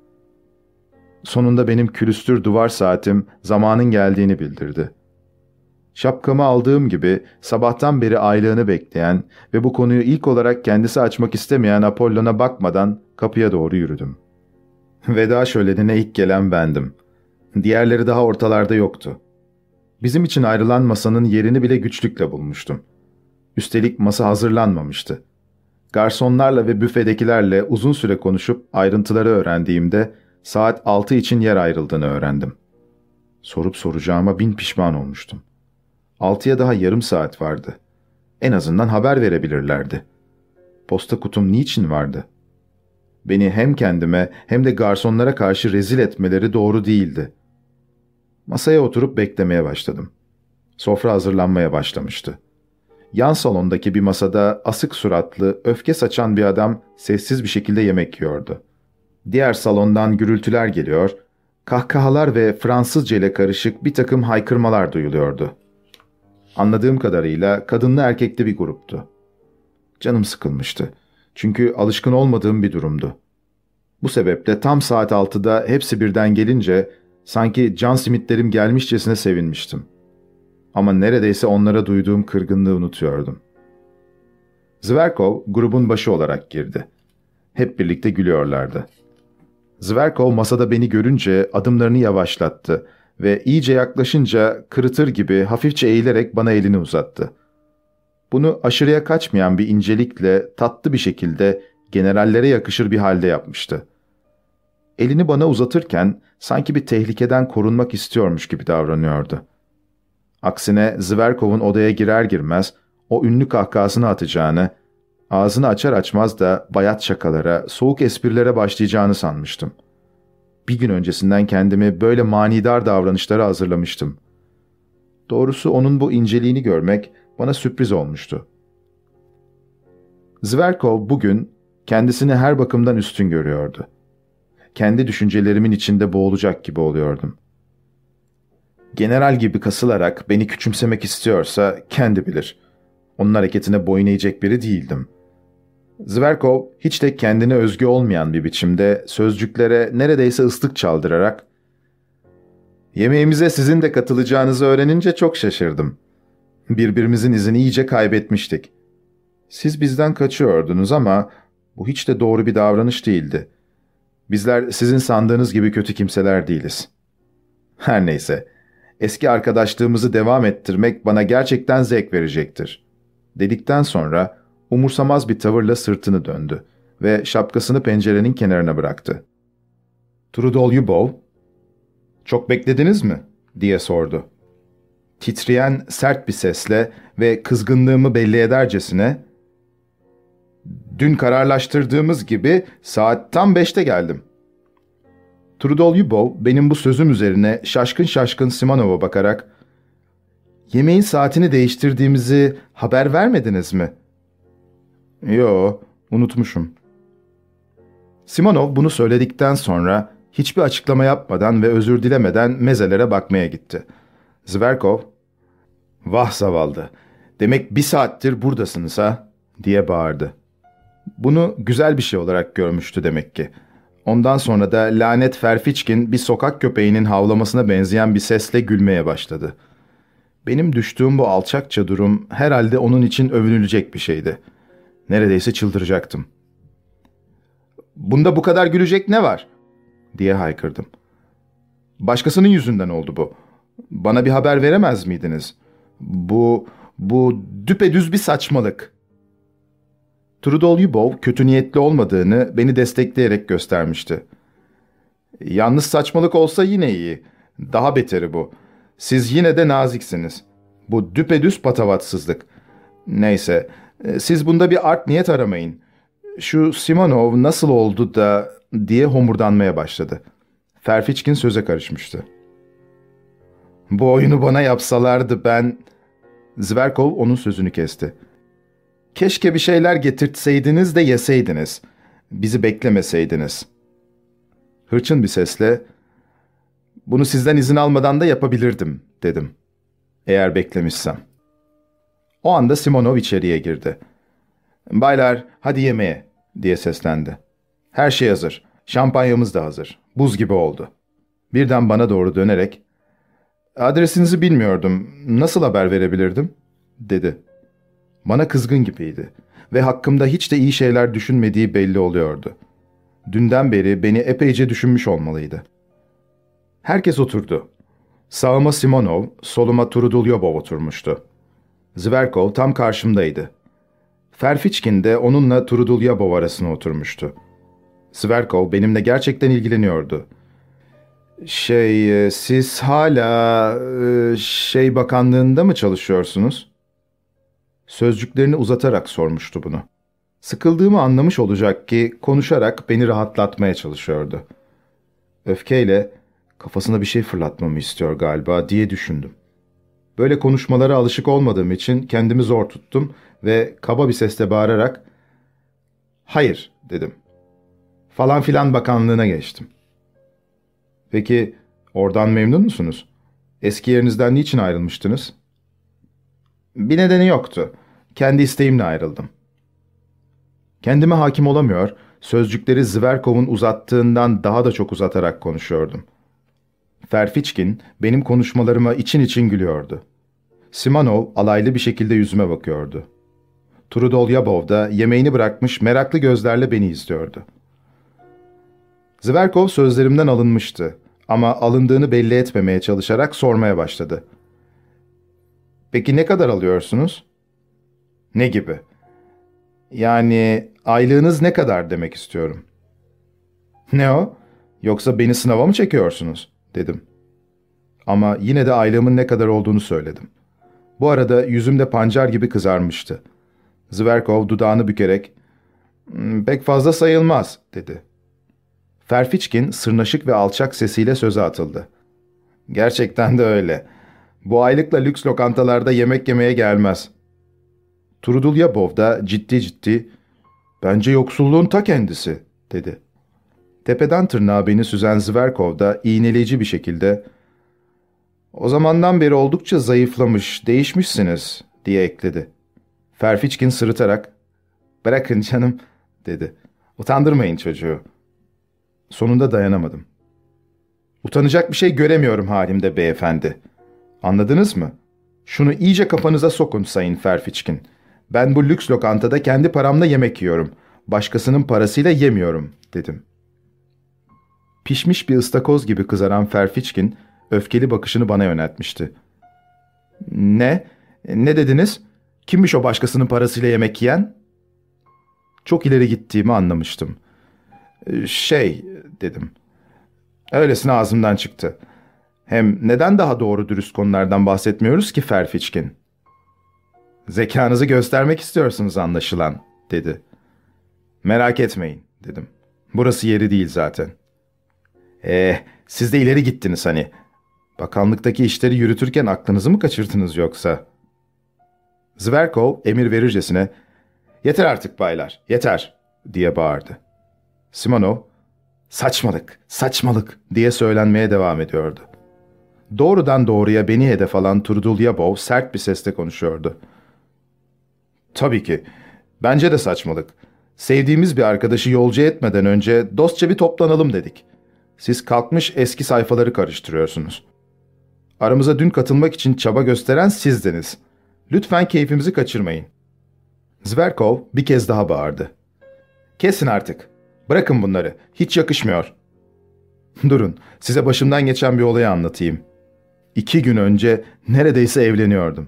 Sonunda benim külüstür duvar saatim zamanın geldiğini bildirdi. Şapkamı aldığım gibi sabahtan beri aylığını bekleyen ve bu konuyu ilk olarak kendisi açmak istemeyen Apollon'a bakmadan kapıya doğru yürüdüm. Veda şölenine ilk gelen bendim. Diğerleri daha ortalarda yoktu. Bizim için ayrılan masanın yerini bile güçlükle bulmuştum. Üstelik masa hazırlanmamıştı. Garsonlarla ve büfedekilerle uzun süre konuşup ayrıntıları öğrendiğimde saat altı için yer ayrıldığını öğrendim. Sorup soracağıma bin pişman olmuştum. Altıya daha yarım saat vardı. En azından haber verebilirlerdi. Posta kutum niçin vardı? Beni hem kendime hem de garsonlara karşı rezil etmeleri doğru değildi. Masaya oturup beklemeye başladım. Sofra hazırlanmaya başlamıştı. Yan salondaki bir masada asık suratlı, öfke saçan bir adam sessiz bir şekilde yemek yiyordu. Diğer salondan gürültüler geliyor, kahkahalar ve Fransızca ile karışık bir takım haykırmalar duyuluyordu. Anladığım kadarıyla kadınlı erkekli bir gruptu. Canım sıkılmıştı. Çünkü alışkın olmadığım bir durumdu. Bu sebeple tam saat altıda hepsi birden gelince sanki can simitlerim gelmişçesine sevinmiştim. Ama neredeyse onlara duyduğum kırgınlığı unutuyordum. Zverkov grubun başı olarak girdi. Hep birlikte gülüyorlardı. Zverkov masada beni görünce adımlarını yavaşlattı ve iyice yaklaşınca kırıtır gibi hafifçe eğilerek bana elini uzattı. Bunu aşırıya kaçmayan bir incelikle tatlı bir şekilde generallere yakışır bir halde yapmıştı. Elini bana uzatırken sanki bir tehlikeden korunmak istiyormuş gibi davranıyordu. Aksine Zverkov'un odaya girer girmez o ünlü kahkahasını atacağını, ağzını açar açmaz da bayat şakalara, soğuk esprilere başlayacağını sanmıştım. Bir gün öncesinden kendimi böyle manidar davranışlara hazırlamıştım. Doğrusu onun bu inceliğini görmek bana sürpriz olmuştu. Zverkov bugün kendisini her bakımdan üstün görüyordu. Kendi düşüncelerimin içinde boğulacak gibi oluyordum. General gibi kasılarak beni küçümsemek istiyorsa kendi bilir. Onun hareketine boyun eğecek biri değildim. Zverkov hiç de kendine özgü olmayan bir biçimde sözcüklere neredeyse ıslık çaldırarak "Yemeğimize sizin de katılacağınızı öğrenince çok şaşırdım. Birbirimizin izini iyice kaybetmiştik. Siz bizden kaçıyordunuz ama bu hiç de doğru bir davranış değildi. Bizler sizin sandığınız gibi kötü kimseler değiliz. Her neyse, eski arkadaşlığımızı devam ettirmek bana gerçekten zevk verecektir." Dedikten sonra umursamaz bir tavırla sırtını döndü ve şapkasını pencerenin kenarına bıraktı. "Trudolyubov, çok beklediniz mi?" diye sordu. Titreyen sert bir sesle ve kızgınlığımı belli edercesine, "Dün kararlaştırdığımız gibi saat tam beşte geldim." Trudolyubov benim bu sözüm üzerine şaşkın şaşkın Simonov'a bakarak, "Yemeğin saatini değiştirdiğimizi haber vermediniz mi?" "Yo, unutmuşum." Simonov bunu söyledikten sonra hiçbir açıklama yapmadan ve özür dilemeden mezelere bakmaya gitti. Zverkov, Vah zavallı. Demek bir saattir buradasınız ha? Diye bağırdı. Bunu güzel bir şey olarak görmüştü demek ki. Ondan sonra da lanet Ferfiçkin bir sokak köpeğinin havlamasına benzeyen bir sesle gülmeye başladı. Benim düştüğüm bu alçakça durum herhalde onun için övünülecek bir şeydi. Neredeyse çıldıracaktım. "Bunda bu kadar gülecek ne var?" diye haykırdım. "Başkasının yüzünden oldu bu. Bana bir haber veremez miydiniz? Bu, bu düpedüz bir saçmalık." Trudolyubov kötü niyetli olmadığını beni destekleyerek göstermişti. "Yalnız saçmalık olsa yine iyi. Daha beteri bu. Siz yine de naziksiniz. Bu düpedüz patavatsızlık. Neyse, siz bunda bir art niyet aramayın. Şu Simonov nasıl oldu da diye homurdanmaya başladı. Ferfiçkin söze karışmıştı. "Bu oyunu bana yapsalardı ben..." Zverkov onun sözünü kesti. "Keşke bir şeyler getirtseydiniz de yeseydiniz. Bizi beklemeseydiniz." Hırçın bir sesle, "Bunu sizden izin almadan da yapabilirdim," dedim. "Eğer beklemişsem." O anda Simonov içeriye girdi. "Baylar, hadi yemeğe," diye seslendi. "Her şey hazır. Şampanyamız da hazır. Buz gibi oldu." Birden bana doğru dönerek, "Adresinizi bilmiyordum. Nasıl haber verebilirdim?" dedi. Bana kızgın gibiydi ve hakkımda hiç de iyi şeyler düşünmediği belli oluyordu. Dünden beri beni epeyce düşünmüş olmalıydı. Herkes oturdu. Sağıma Simonov, soluma Trudolyubov oturmuştu. Zverkov tam karşımdaydı. Ferfiçkin de onunla Trudolyubov arasına oturmuştu. Zverkov benimle gerçekten ilgileniyordu. "Şey, siz hala şey bakanlığında mı çalışıyorsunuz?" Sözcüklerini uzatarak sormuştu bunu. Sıkıldığımı anlamış olacak ki konuşarak beni rahatlatmaya çalışıyordu. Öfkeyle kafasına bir şey fırlatmamı istiyor galiba diye düşündüm. Böyle konuşmalara alışık olmadığım için kendimi zor tuttum ve kaba bir sesle bağırarak "Hayır," dedim. "Falan filan bakanlığına geçtim." "Peki oradan memnun musunuz? Eski yerinizden niçin ayrılmıştınız?" "Bir nedeni yoktu. Kendi isteğimle ayrıldım." Kendime hakim olamıyor, sözcükleri Zverkov'un uzattığından daha da çok uzatarak konuşuyordum. Ferfiçkin benim konuşmalarıma için için gülüyordu. Simonov alaylı bir şekilde yüzüme bakıyordu. Trudolyubov da yemeğini bırakmış meraklı gözlerle beni izliyordu. Zverkov sözlerimden alınmıştı ama alındığını belli etmemeye çalışarak sormaya başladı. "Peki ne kadar alıyorsunuz?" "Ne gibi?" "Yani aylığınız ne kadar demek istiyorum." "Ne o? Yoksa beni sınava mı çekiyorsunuz?" dedim. Ama yine de aylığımın ne kadar olduğunu söyledim. Bu arada yüzümde pancar gibi kızarmıştı. Zverkov dudağını bükerek "Pek fazla sayılmaz," dedi. Ferfiçkin sırnaşık ve alçak sesiyle söze atıldı. "Gerçekten de öyle. Bu aylıkla lüks lokantalarda yemek yemeye gelmez." Trudolyubov da ciddi ciddi "Bence yoksulluğun ta kendisi," dedi. Tepeden tırnağa beni süzen Zverkov da iğneleyici bir şekilde "O zamandan beri oldukça zayıflamış, değişmişsiniz," diye ekledi. Ferfiçkin sırıtarak "Bırakın canım," dedi. "Utandırmayın çocuğu." Sonunda dayanamadım. "Utanacak bir şey göremiyorum halimde beyefendi. Anladınız mı? Şunu iyice kafanıza sokun Sayın Ferfiçkin. Ben bu lüks lokantada kendi paramla yemek yiyorum. Başkasının parasıyla yemiyorum," dedim. Pişmiş bir ıstakoz gibi kızaran Ferfiçkin öfkeli bakışını bana yöneltmişti. "Ne? Ne dediniz? Kimmiş o başkasının parasıyla yemek yiyen?" Çok ileri gittiğimi anlamıştım. "Şey," dedim. "Öylesine ağzımdan çıktı. Hem neden daha doğru dürüst konulardan bahsetmiyoruz ki Ferfiçkin?" "Zekanızı göstermek istiyorsunuz anlaşılan," dedi. "Merak etmeyin," dedim. "Burası yeri değil zaten." "Eh, siz de ileri gittiniz hani. Bakanlıktaki işleri yürütürken aklınızı mı kaçırdınız yoksa?" Zverkov emir verircesine "Yeter artık baylar, yeter," diye bağırdı. Simonov "Saçmalık, saçmalık," diye söylenmeye devam ediyordu. Doğrudan doğruya beni hedef alan Trudolyubov sert bir sesle konuşuyordu. Tabii ki. Bence de saçmalık. Sevdiğimiz bir arkadaşı yolcu etmeden önce dostça bir toplanalım dedik. Siz kalkmış eski sayfaları karıştırıyorsunuz. Aramıza dün katılmak için çaba gösteren sizdiniz. Lütfen keyfimizi kaçırmayın. Zverkov bir kez daha bağırdı. Kesin artık. Bırakın bunları. Hiç yakışmıyor. Durun, size başımdan geçen bir olayı anlatayım. İki gün önce neredeyse evleniyordum.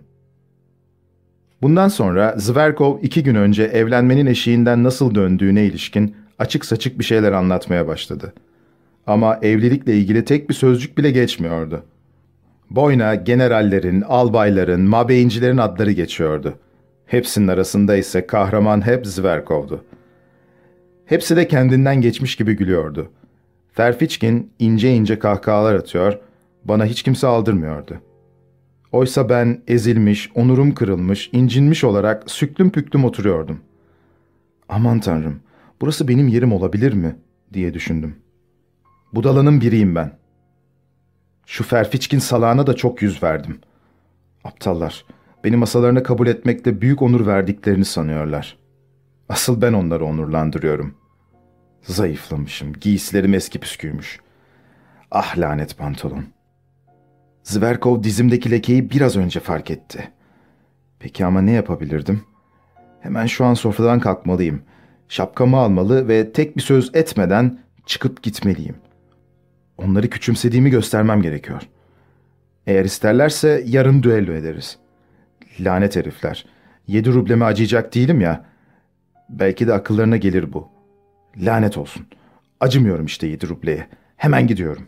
Bundan sonra Zverkov iki gün önce evlenmenin eşiğinden nasıl döndüğüne ilişkin açık saçık bir şeyler anlatmaya başladı. Ama evlilikle ilgili tek bir sözcük bile geçmiyordu. Boyuna generallerin, albayların, mabeyincilerin adları geçiyordu. Hepsinin arasında ise kahraman hep Zverkov'du. Hepsi de kendinden geçmiş gibi gülüyordu. Ferfiçkin ince ince kahkahalar atıyor, bana hiç kimse aldırmıyordu. Oysa ben ezilmiş, onurum kırılmış, incinmiş olarak süklüm püklüm oturuyordum. Aman tanrım, burası benim yerim olabilir mi diye düşündüm. Budalanın biriyim ben. Şu Ferfiçkin salağına da çok yüz verdim. Aptallar, beni masalarına kabul etmekte büyük onur verdiklerini sanıyorlar. Asıl ben onları onurlandırıyorum. Zayıflamışım, giysilerim eski püsküymüş. Ah lanet pantolon. Zverkov dizimdeki lekeyi biraz önce fark etti. Peki ama ne yapabilirdim? Hemen şu an sofradan kalkmalıyım. Şapkamı almalı ve tek bir söz etmeden çıkıp gitmeliyim. Onları küçümsediğimi göstermem gerekiyor. Eğer isterlerse yarın düello ederiz. Lanet herifler. Yedi rubleme acıyacak değilim ya. Belki de akıllarına gelir bu. Lanet olsun. Acımıyorum işte yedi rubleye. Hemen gidiyorum.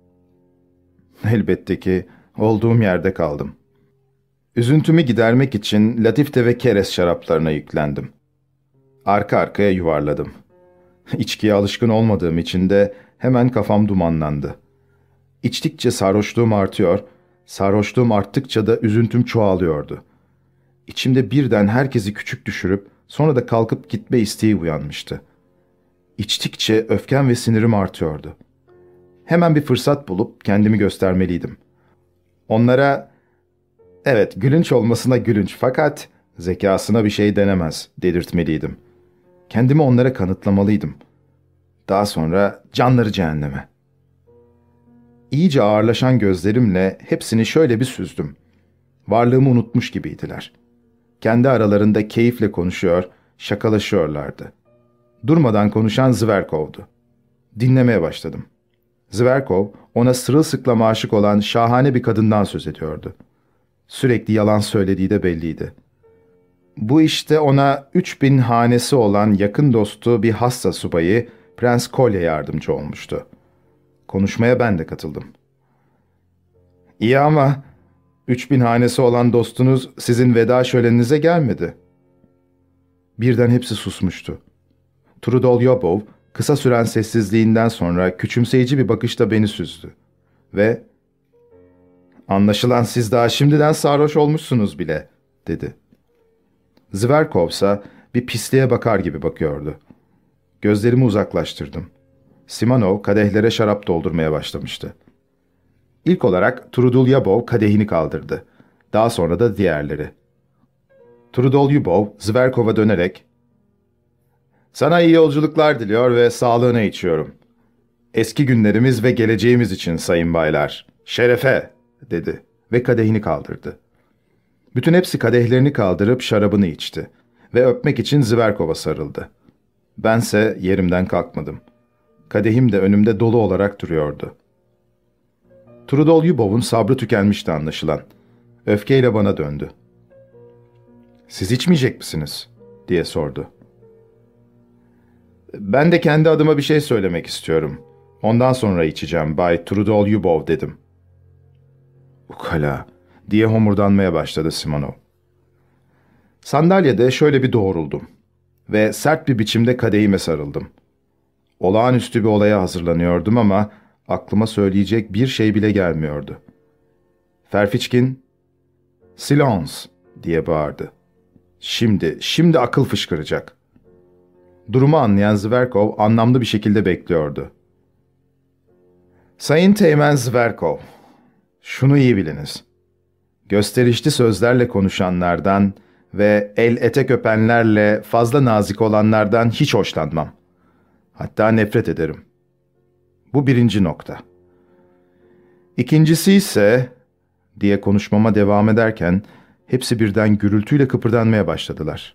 Elbette ki olduğum yerde kaldım. Üzüntümü gidermek için Latifte ve Keres şaraplarına yüklendim. Arka arkaya yuvarladım. İçkiye alışkın olmadığım için de hemen kafam dumanlandı. İçtikçe sarhoşluğum artıyor, sarhoşluğum arttıkça da üzüntüm çoğalıyordu. İçimde birden herkesi küçük düşürüp sonra da kalkıp gitme isteği uyanmıştı. İçtikçe öfkem ve sinirim artıyordu. Hemen bir fırsat bulup kendimi göstermeliydim. Onlara, evet gülünç olmasına gülünç fakat zekasına bir şey denemez dedirtmeliydim. Kendimi onlara kanıtlamalıydım. Daha sonra canları cehenneme. İyice ağırlaşan gözlerimle hepsini şöyle bir süzdüm. Varlığımı unutmuş gibiydiler. Kendi aralarında keyifle konuşuyor, şakalaşıyorlardı. Durmadan konuşan Zverkov'du. Dinlemeye başladım. Zverkov, ona sırılsıklam aşık olan şahane bir kadından söz ediyordu. Sürekli yalan söylediği de belliydi. Bu işte ona üç bin hanesi olan yakın dostu bir hasta subayı Prens Kolye yardımcı olmuştu. Konuşmaya ben de katıldım. İyi ama üç bin hanesi olan dostunuz sizin veda şöleninize gelmedi. Birden hepsi susmuştu. Trudolyubov kısa süren sessizliğinden sonra küçümseyici bir bakışla beni süzdü. Ve "Anlaşılan siz daha şimdiden sarhoş olmuşsunuz bile," dedi. Zverkov ise bir pisliğe bakar gibi bakıyordu. Gözlerimi uzaklaştırdım. Simonov kadehlere şarap doldurmaya başlamıştı. İlk olarak Trudolyubov kadehini kaldırdı. Daha sonra da diğerleri. Trudolyubov Zverkov'a dönerek "Sana iyi yolculuklar diliyor ve sağlığına içiyorum. Eski günlerimiz ve geleceğimiz için sayın baylar. Şerefe!" dedi ve kadehini kaldırdı. Bütün hepsi kadehlerini kaldırıp şarabını içti ve öpmek için Zverkov'a sarıldı. Bense yerimden kalkmadım. Kadehim de önümde dolu olarak duruyordu. Trudolyubov'un sabrı tükenmişti anlaşılan. Öfkeyle bana döndü. "Siz içmeyecek misiniz?" diye sordu. "Ben de kendi adıma bir şey söylemek istiyorum. Ondan sonra içeceğim Bay Trudolyubov," dedim. "Ukala," diye homurdanmaya başladı Simonov. Sandalyede şöyle bir doğruldum ve sert bir biçimde kadehime sarıldım. Olağanüstü bir olaya hazırlanıyordum ama aklıma söyleyecek bir şey bile gelmiyordu. Ferfiçkin, "Silence!" diye bağırdı. Şimdi, şimdi akıl fışkıracak. Durumu anlayan Zverkov anlamlı bir şekilde bekliyordu. "Sayın Teğmen Zverkov, Şunu iyi biliniz. Gösterişli sözlerle konuşanlardan ve el etek öpenlerle fazla nazik olanlardan hiç hoşlanmam. Hatta nefret ederim. Bu birinci nokta. İkincisi ise, diye konuşmama devam ederken hepsi birden gürültüyle kıpırdanmaya başladılar.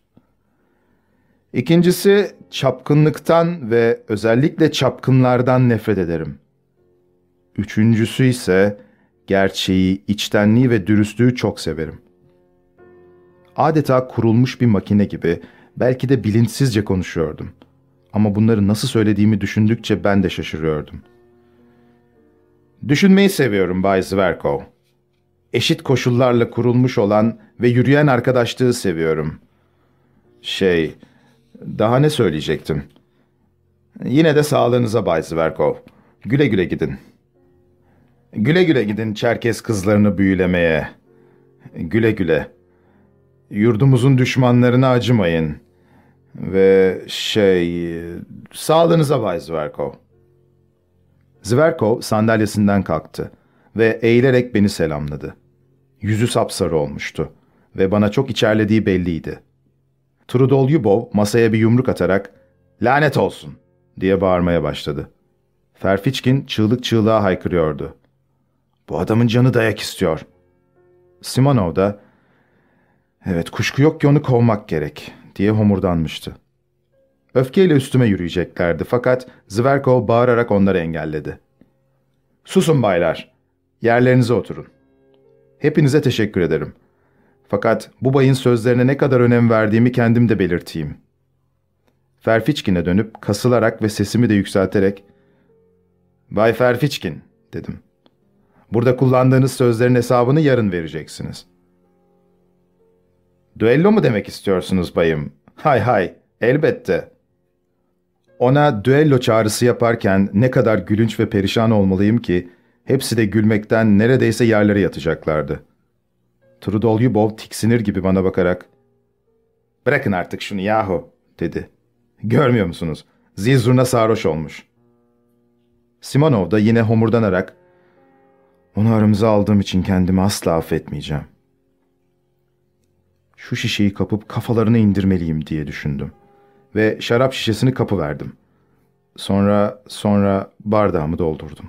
İkincisi, çapkınlıktan ve özellikle çapkınlardan nefret ederim. Üçüncüsü ise gerçeği, içtenliği ve dürüstlüğü çok severim. Adeta kurulmuş bir makine gibi, belki de bilinçsizce konuşuyordum. Ama bunları nasıl söylediğimi düşündükçe ben de şaşırıyordum. Düşünmeyi seviyorum Bay Zverkov. Eşit koşullarla kurulmuş olan ve yürüyen arkadaşlığı seviyorum. Şey, daha ne söyleyecektim? Yine de sağlığınıza Bay Zverkov. Güle güle gidin. Güle güle gidin Çerkes kızlarını büyülemeye. Güle güle. Yurdumuzun düşmanlarına acımayın. Ve şey, sağlığınıza Bay Zverkov. Zverkov sandalyesinden kalktı ve eğilerek beni selamladı. Yüzü sapsarı olmuştu ve bana çok içerlediği belliydi. Trudolyubov masaya bir yumruk atarak "Lanet olsun!" diye bağırmaya başladı. Ferfiçkin çığlık çığlığa haykırıyordu. "Bu adamın canı dayak istiyor." Simonov da "Evet, kuşku yok ki onu kovmak gerek," diye homurdanmıştı. Öfkeyle üstüme yürüyeceklerdi fakat Zverkov bağırarak onları engelledi. "Susun baylar, yerlerinize oturun. Hepinize teşekkür ederim. Fakat bu bayın sözlerine ne kadar önem verdiğimi kendim de belirteyim." Ferfiçkin'e dönüp kasılarak ve sesimi de yükselterek "Bay Ferfiçkin," dedim. "Burada kullandığınız sözlerin hesabını yarın vereceksiniz." "Düello mu demek istiyorsunuz bayım?" "Hay hay, elbette." Ona düello çağrısı yaparken ne kadar gülünç ve perişan olmalıyım ki hepsi de gülmekten neredeyse yerlere yatacaklardı. Trudolyubov tiksinir gibi bana bakarak "Bırakın artık şunu yahu," dedi. "Görmüyor musunuz? Zil zurna sarhoş olmuş." Simonov da yine homurdanarak "Onu aramıza aldığım için kendimi asla affetmeyeceğim. Şu şişeyi kapıp kafalarına indirmeliyim," diye düşündüm. Ve şarap şişesini kapıverdim. Sonra, sonra bardağımı doldurdum.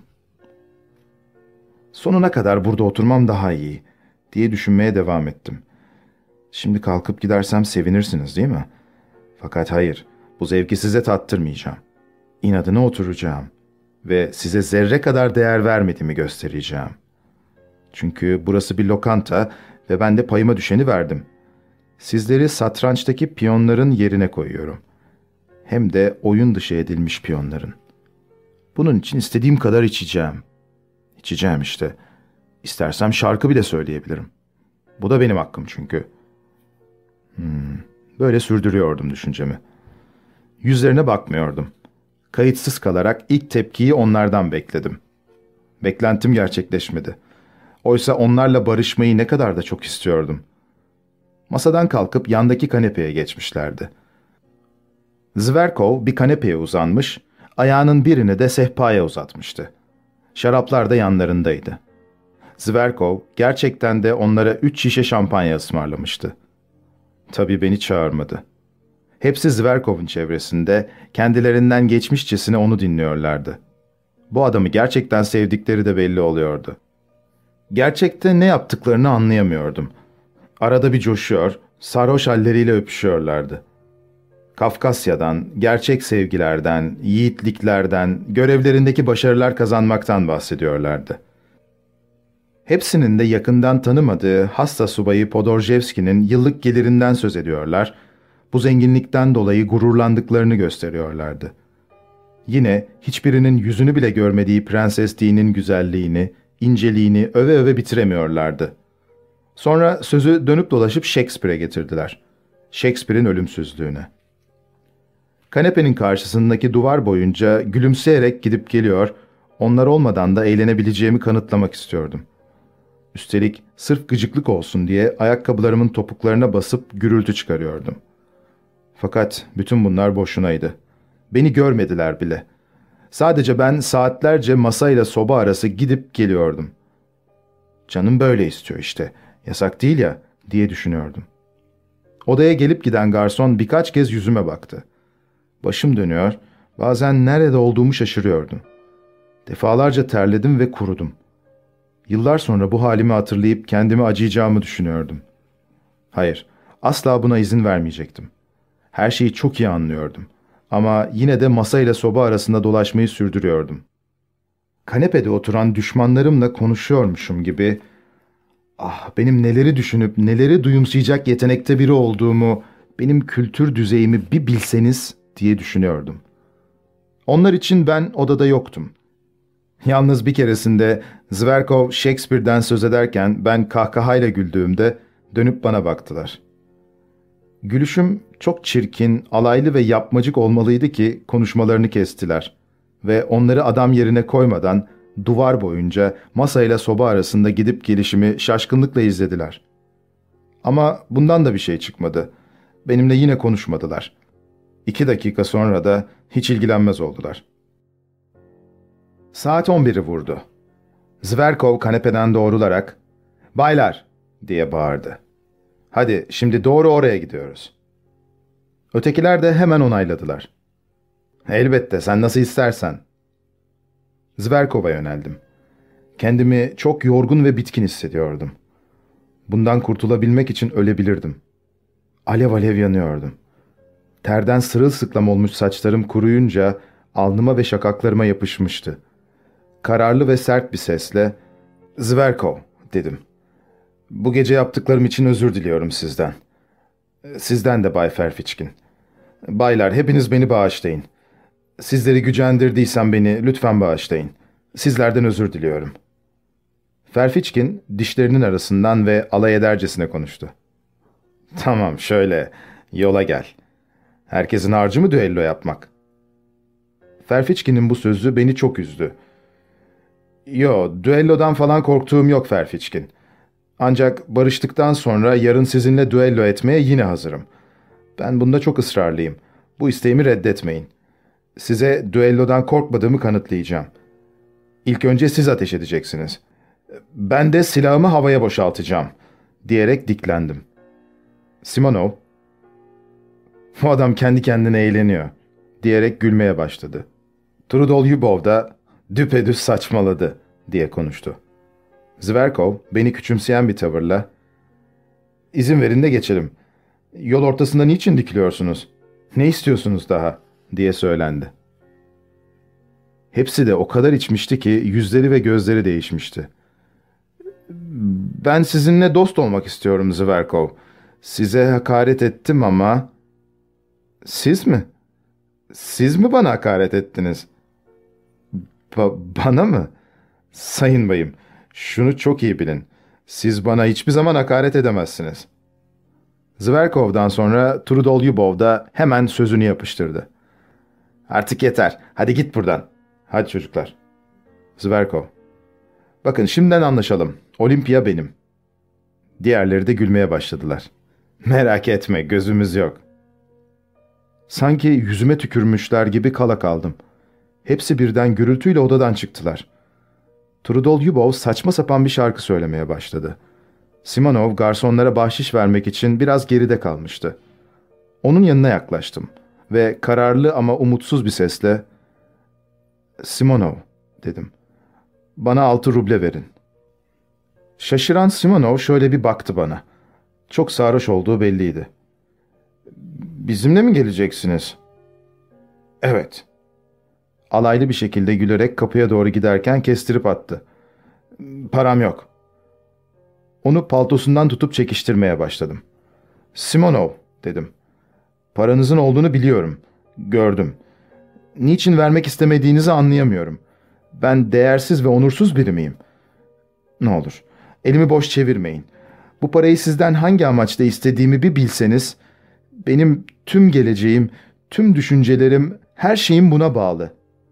Sonuna kadar burada oturmam daha iyi, diye düşünmeye devam ettim. Şimdi kalkıp gidersem sevinirsiniz değil mi? Fakat hayır, bu zevki size tattırmayacağım. İnadına oturacağım ve size zerre kadar değer vermediğimi göstereceğim. Çünkü burası bir lokanta ve ben de payıma düşeni verdim. Sizleri satrançtaki piyonların yerine koyuyorum. Hem de oyun dışı edilmiş piyonların. Bunun için istediğim kadar içeceğim. İçeceğim işte. İstersem şarkı bile söyleyebilirim. Bu da benim hakkım çünkü. Hmm, böyle sürdürüyordum düşüncemi. Yüzlerine bakmıyordum. Kayıtsız kalarak ilk tepkiyi onlardan bekledim. Beklentim gerçekleşmedi. Oysa onlarla barışmayı ne kadar da çok istiyordum. Masadan kalkıp yandaki kanepeye geçmişlerdi. Zverkov bir kanepeye uzanmış, ayağının birini de sehpaya uzatmıştı. Şaraplar da yanlarındaydı. Zverkov gerçekten de onlara üç şişe şampanya ısmarlamıştı. Tabii beni çağırmadı. Hepsi Zverkov'un çevresinde kendilerinden geçmişçesine onu dinliyorlardı. Bu adamı gerçekten sevdikleri de belli oluyordu. Gerçekte ne yaptıklarını anlayamıyordum. Arada bir coşuyor, sarhoş halleriyle öpüşüyorlardı. Kafkasya'dan, gerçek sevgilerden, yiğitliklerden, görevlerindeki başarılar kazanmaktan bahsediyorlardı. Hepsinin de yakından tanımadığı hasta subayı Podorjevski'nin yıllık gelirinden söz ediyorlar, bu zenginlikten dolayı gururlandıklarını gösteriyorlardı. Yine hiçbirinin yüzünü bile görmediği Prenses Di'nin güzelliğini, inceliğini öve öve bitiremiyorlardı. Sonra sözü dönüp dolaşıp Shakespeare'e getirdiler. Shakespeare'in ölümsüzlüğüne. Kanepenin karşısındaki duvar boyunca gülümseyerek gidip geliyor, onlar olmadan da eğlenebileceğimi kanıtlamak istiyordum. Üstelik sırf gıcıklık olsun diye ayakkabılarımın topuklarına basıp gürültü çıkarıyordum. Fakat bütün bunlar boşunaydı. Beni görmediler bile. Sadece ben saatlerce masayla soba arası gidip geliyordum. Canım böyle istiyor işte. Yasak değil ya diye düşünüyordum. Odaya gelip giden garson birkaç kez yüzüme baktı. Başım dönüyor, bazen nerede olduğumu şaşırıyordum. Defalarca terledim ve kurudum. Yıllar sonra bu halimi hatırlayıp kendimi acıyacağımı düşünüyordum. Hayır, asla buna izin vermeyecektim. Her şeyi çok iyi anlıyordum. Ama yine de masa ile soba arasında dolaşmayı sürdürüyordum. Kanepede oturan düşmanlarımla konuşuyormuşum gibi, ah benim neleri düşünüp neleri duyumsayacak yetenekte biri olduğumu, benim kültür düzeyimi bir bilseniz diye düşünüyordum. Onlar için ben odada yoktum. Yalnız bir keresinde Zverkov Shakespeare'den söz ederken ben kahkahayla güldüğümde dönüp bana baktılar. Gülüşüm çok çirkin, alaylı ve yapmacık olmalıydı ki konuşmalarını kestiler ve onları adam yerine koymadan duvar boyunca masayla soba arasında gidip gelişimi şaşkınlıkla izlediler. Ama bundan da bir şey çıkmadı. Benimle yine konuşmadılar. İki dakika sonra da hiç ilgilenmez oldular. Saat on biri vurdu. Zverkov kanepeden doğrularak "Baylar!" diye bağırdı. "Hadi şimdi doğru oraya gidiyoruz." Ötekiler de hemen onayladılar. "Elbette, sen nasıl istersen." Zverkov'a yöneldim. Kendimi çok yorgun ve bitkin hissediyordum. Bundan kurtulabilmek için ölebilirdim. Alev alev yanıyordum. Terden sırılsıklam olmuş saçlarım kuruyunca alnıma ve şakaklarıma yapışmıştı. Kararlı ve sert bir sesle "Zverkov," dedim. "Bu gece yaptıklarım için özür diliyorum sizden. Sizden de Bay Ferfitchkin. Baylar, hepiniz beni bağışlayın. Sizleri gücendirdiysem beni lütfen bağışlayın. Sizlerden özür diliyorum." Ferfitchkin dişlerinin arasından ve alay edercesine konuştu. "Tamam, şöyle, yola gel. Herkesin harcı mı düello yapmak?" Ferfitchkin'in bu sözü beni çok üzdü. "Yo, düellodan falan korktuğum yok Ferfitchkin. Ancak barıştıktan sonra yarın sizinle düello etmeye yine hazırım. Ben bunda çok ısrarlıyım. Bu isteğimi reddetmeyin. Size düellodan korkmadığımı kanıtlayacağım. İlk önce siz ateş edeceksiniz. Ben de silahımı havaya boşaltacağım," diyerek diklendim. Simonov, "Bu adam kendi kendine eğleniyor," diyerek gülmeye başladı. Trudol Yubov da "düpedüz saçmaladı," diye konuştu. Zverkov beni küçümseyen bir tavırla "İzin verin de geçelim. Yol ortasında niçin dikiliyorsunuz? Ne istiyorsunuz daha?" diye söylendi. Hepsi de o kadar içmişti ki yüzleri ve gözleri değişmişti. "Ben sizinle dost olmak istiyorum Zverkov. Size hakaret ettim ama..." "Siz mi? Siz mi bana hakaret ettiniz?" Ba- bana mı? Sayın bayım, şunu çok iyi bilin. Siz bana hiçbir zaman hakaret edemezsiniz." Zverkov'dan sonra Trudol Yubov da hemen sözünü yapıştırdı. "Artık yeter. Hadi git buradan. Hadi çocuklar." Zverkov, "Bakın şimdiden anlaşalım. Olimpiya benim." Diğerleri de gülmeye başladılar. "Merak etme, gözümüz yok." Sanki yüzüme tükürmüşler gibi kala kaldım. Hepsi birden gürültüyle odadan çıktılar. Trudol Yubov saçma sapan bir şarkı söylemeye başladı. Simonov garsonlara bahşiş vermek için biraz geride kalmıştı. Onun yanına yaklaştım ve kararlı ama umutsuz bir sesle "Simonov," dedim. "Bana altı ruble verin." Şaşıran Simonov şöyle bir baktı bana. Çok sarhoş olduğu belliydi. "Bizimle mi geleceksiniz?" "Evet." Alaylı bir şekilde gülerek kapıya doğru giderken kestirip attı. "Param yok." Onu paltosundan tutup çekiştirmeye başladım. "Simonov," dedim. "Paranızın olduğunu biliyorum. Gördüm. Niçin vermek istemediğinizi anlayamıyorum. Ben değersiz ve onursuz biri miyim? Ne olur, elimi boş çevirmeyin. Bu parayı sizden hangi amaçla istediğimi bir bilseniz, benim tüm geleceğim, tüm düşüncelerim, her şeyim buna bağlı."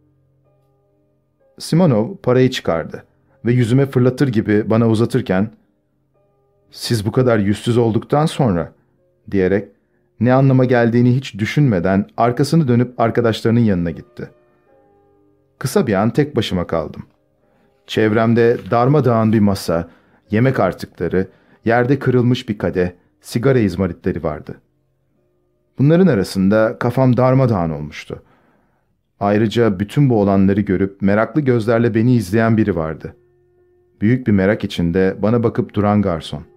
Simonov parayı çıkardı ve yüzüme fırlatır gibi bana uzatırken, "Siz bu kadar yüzsüz olduktan sonra," diyerek ne anlama geldiğini hiç düşünmeden arkasını dönüp arkadaşlarının yanına gitti. Kısa bir an tek başıma kaldım. Çevremde darmadağın bir masa, yemek artıkları, yerde kırılmış bir kadeh, sigara izmaritleri vardı. Bunların arasında kafam darmadağın olmuştu. Ayrıca bütün bu olanları görüp meraklı gözlerle beni izleyen biri vardı. Büyük bir merak içinde bana bakıp duran garson.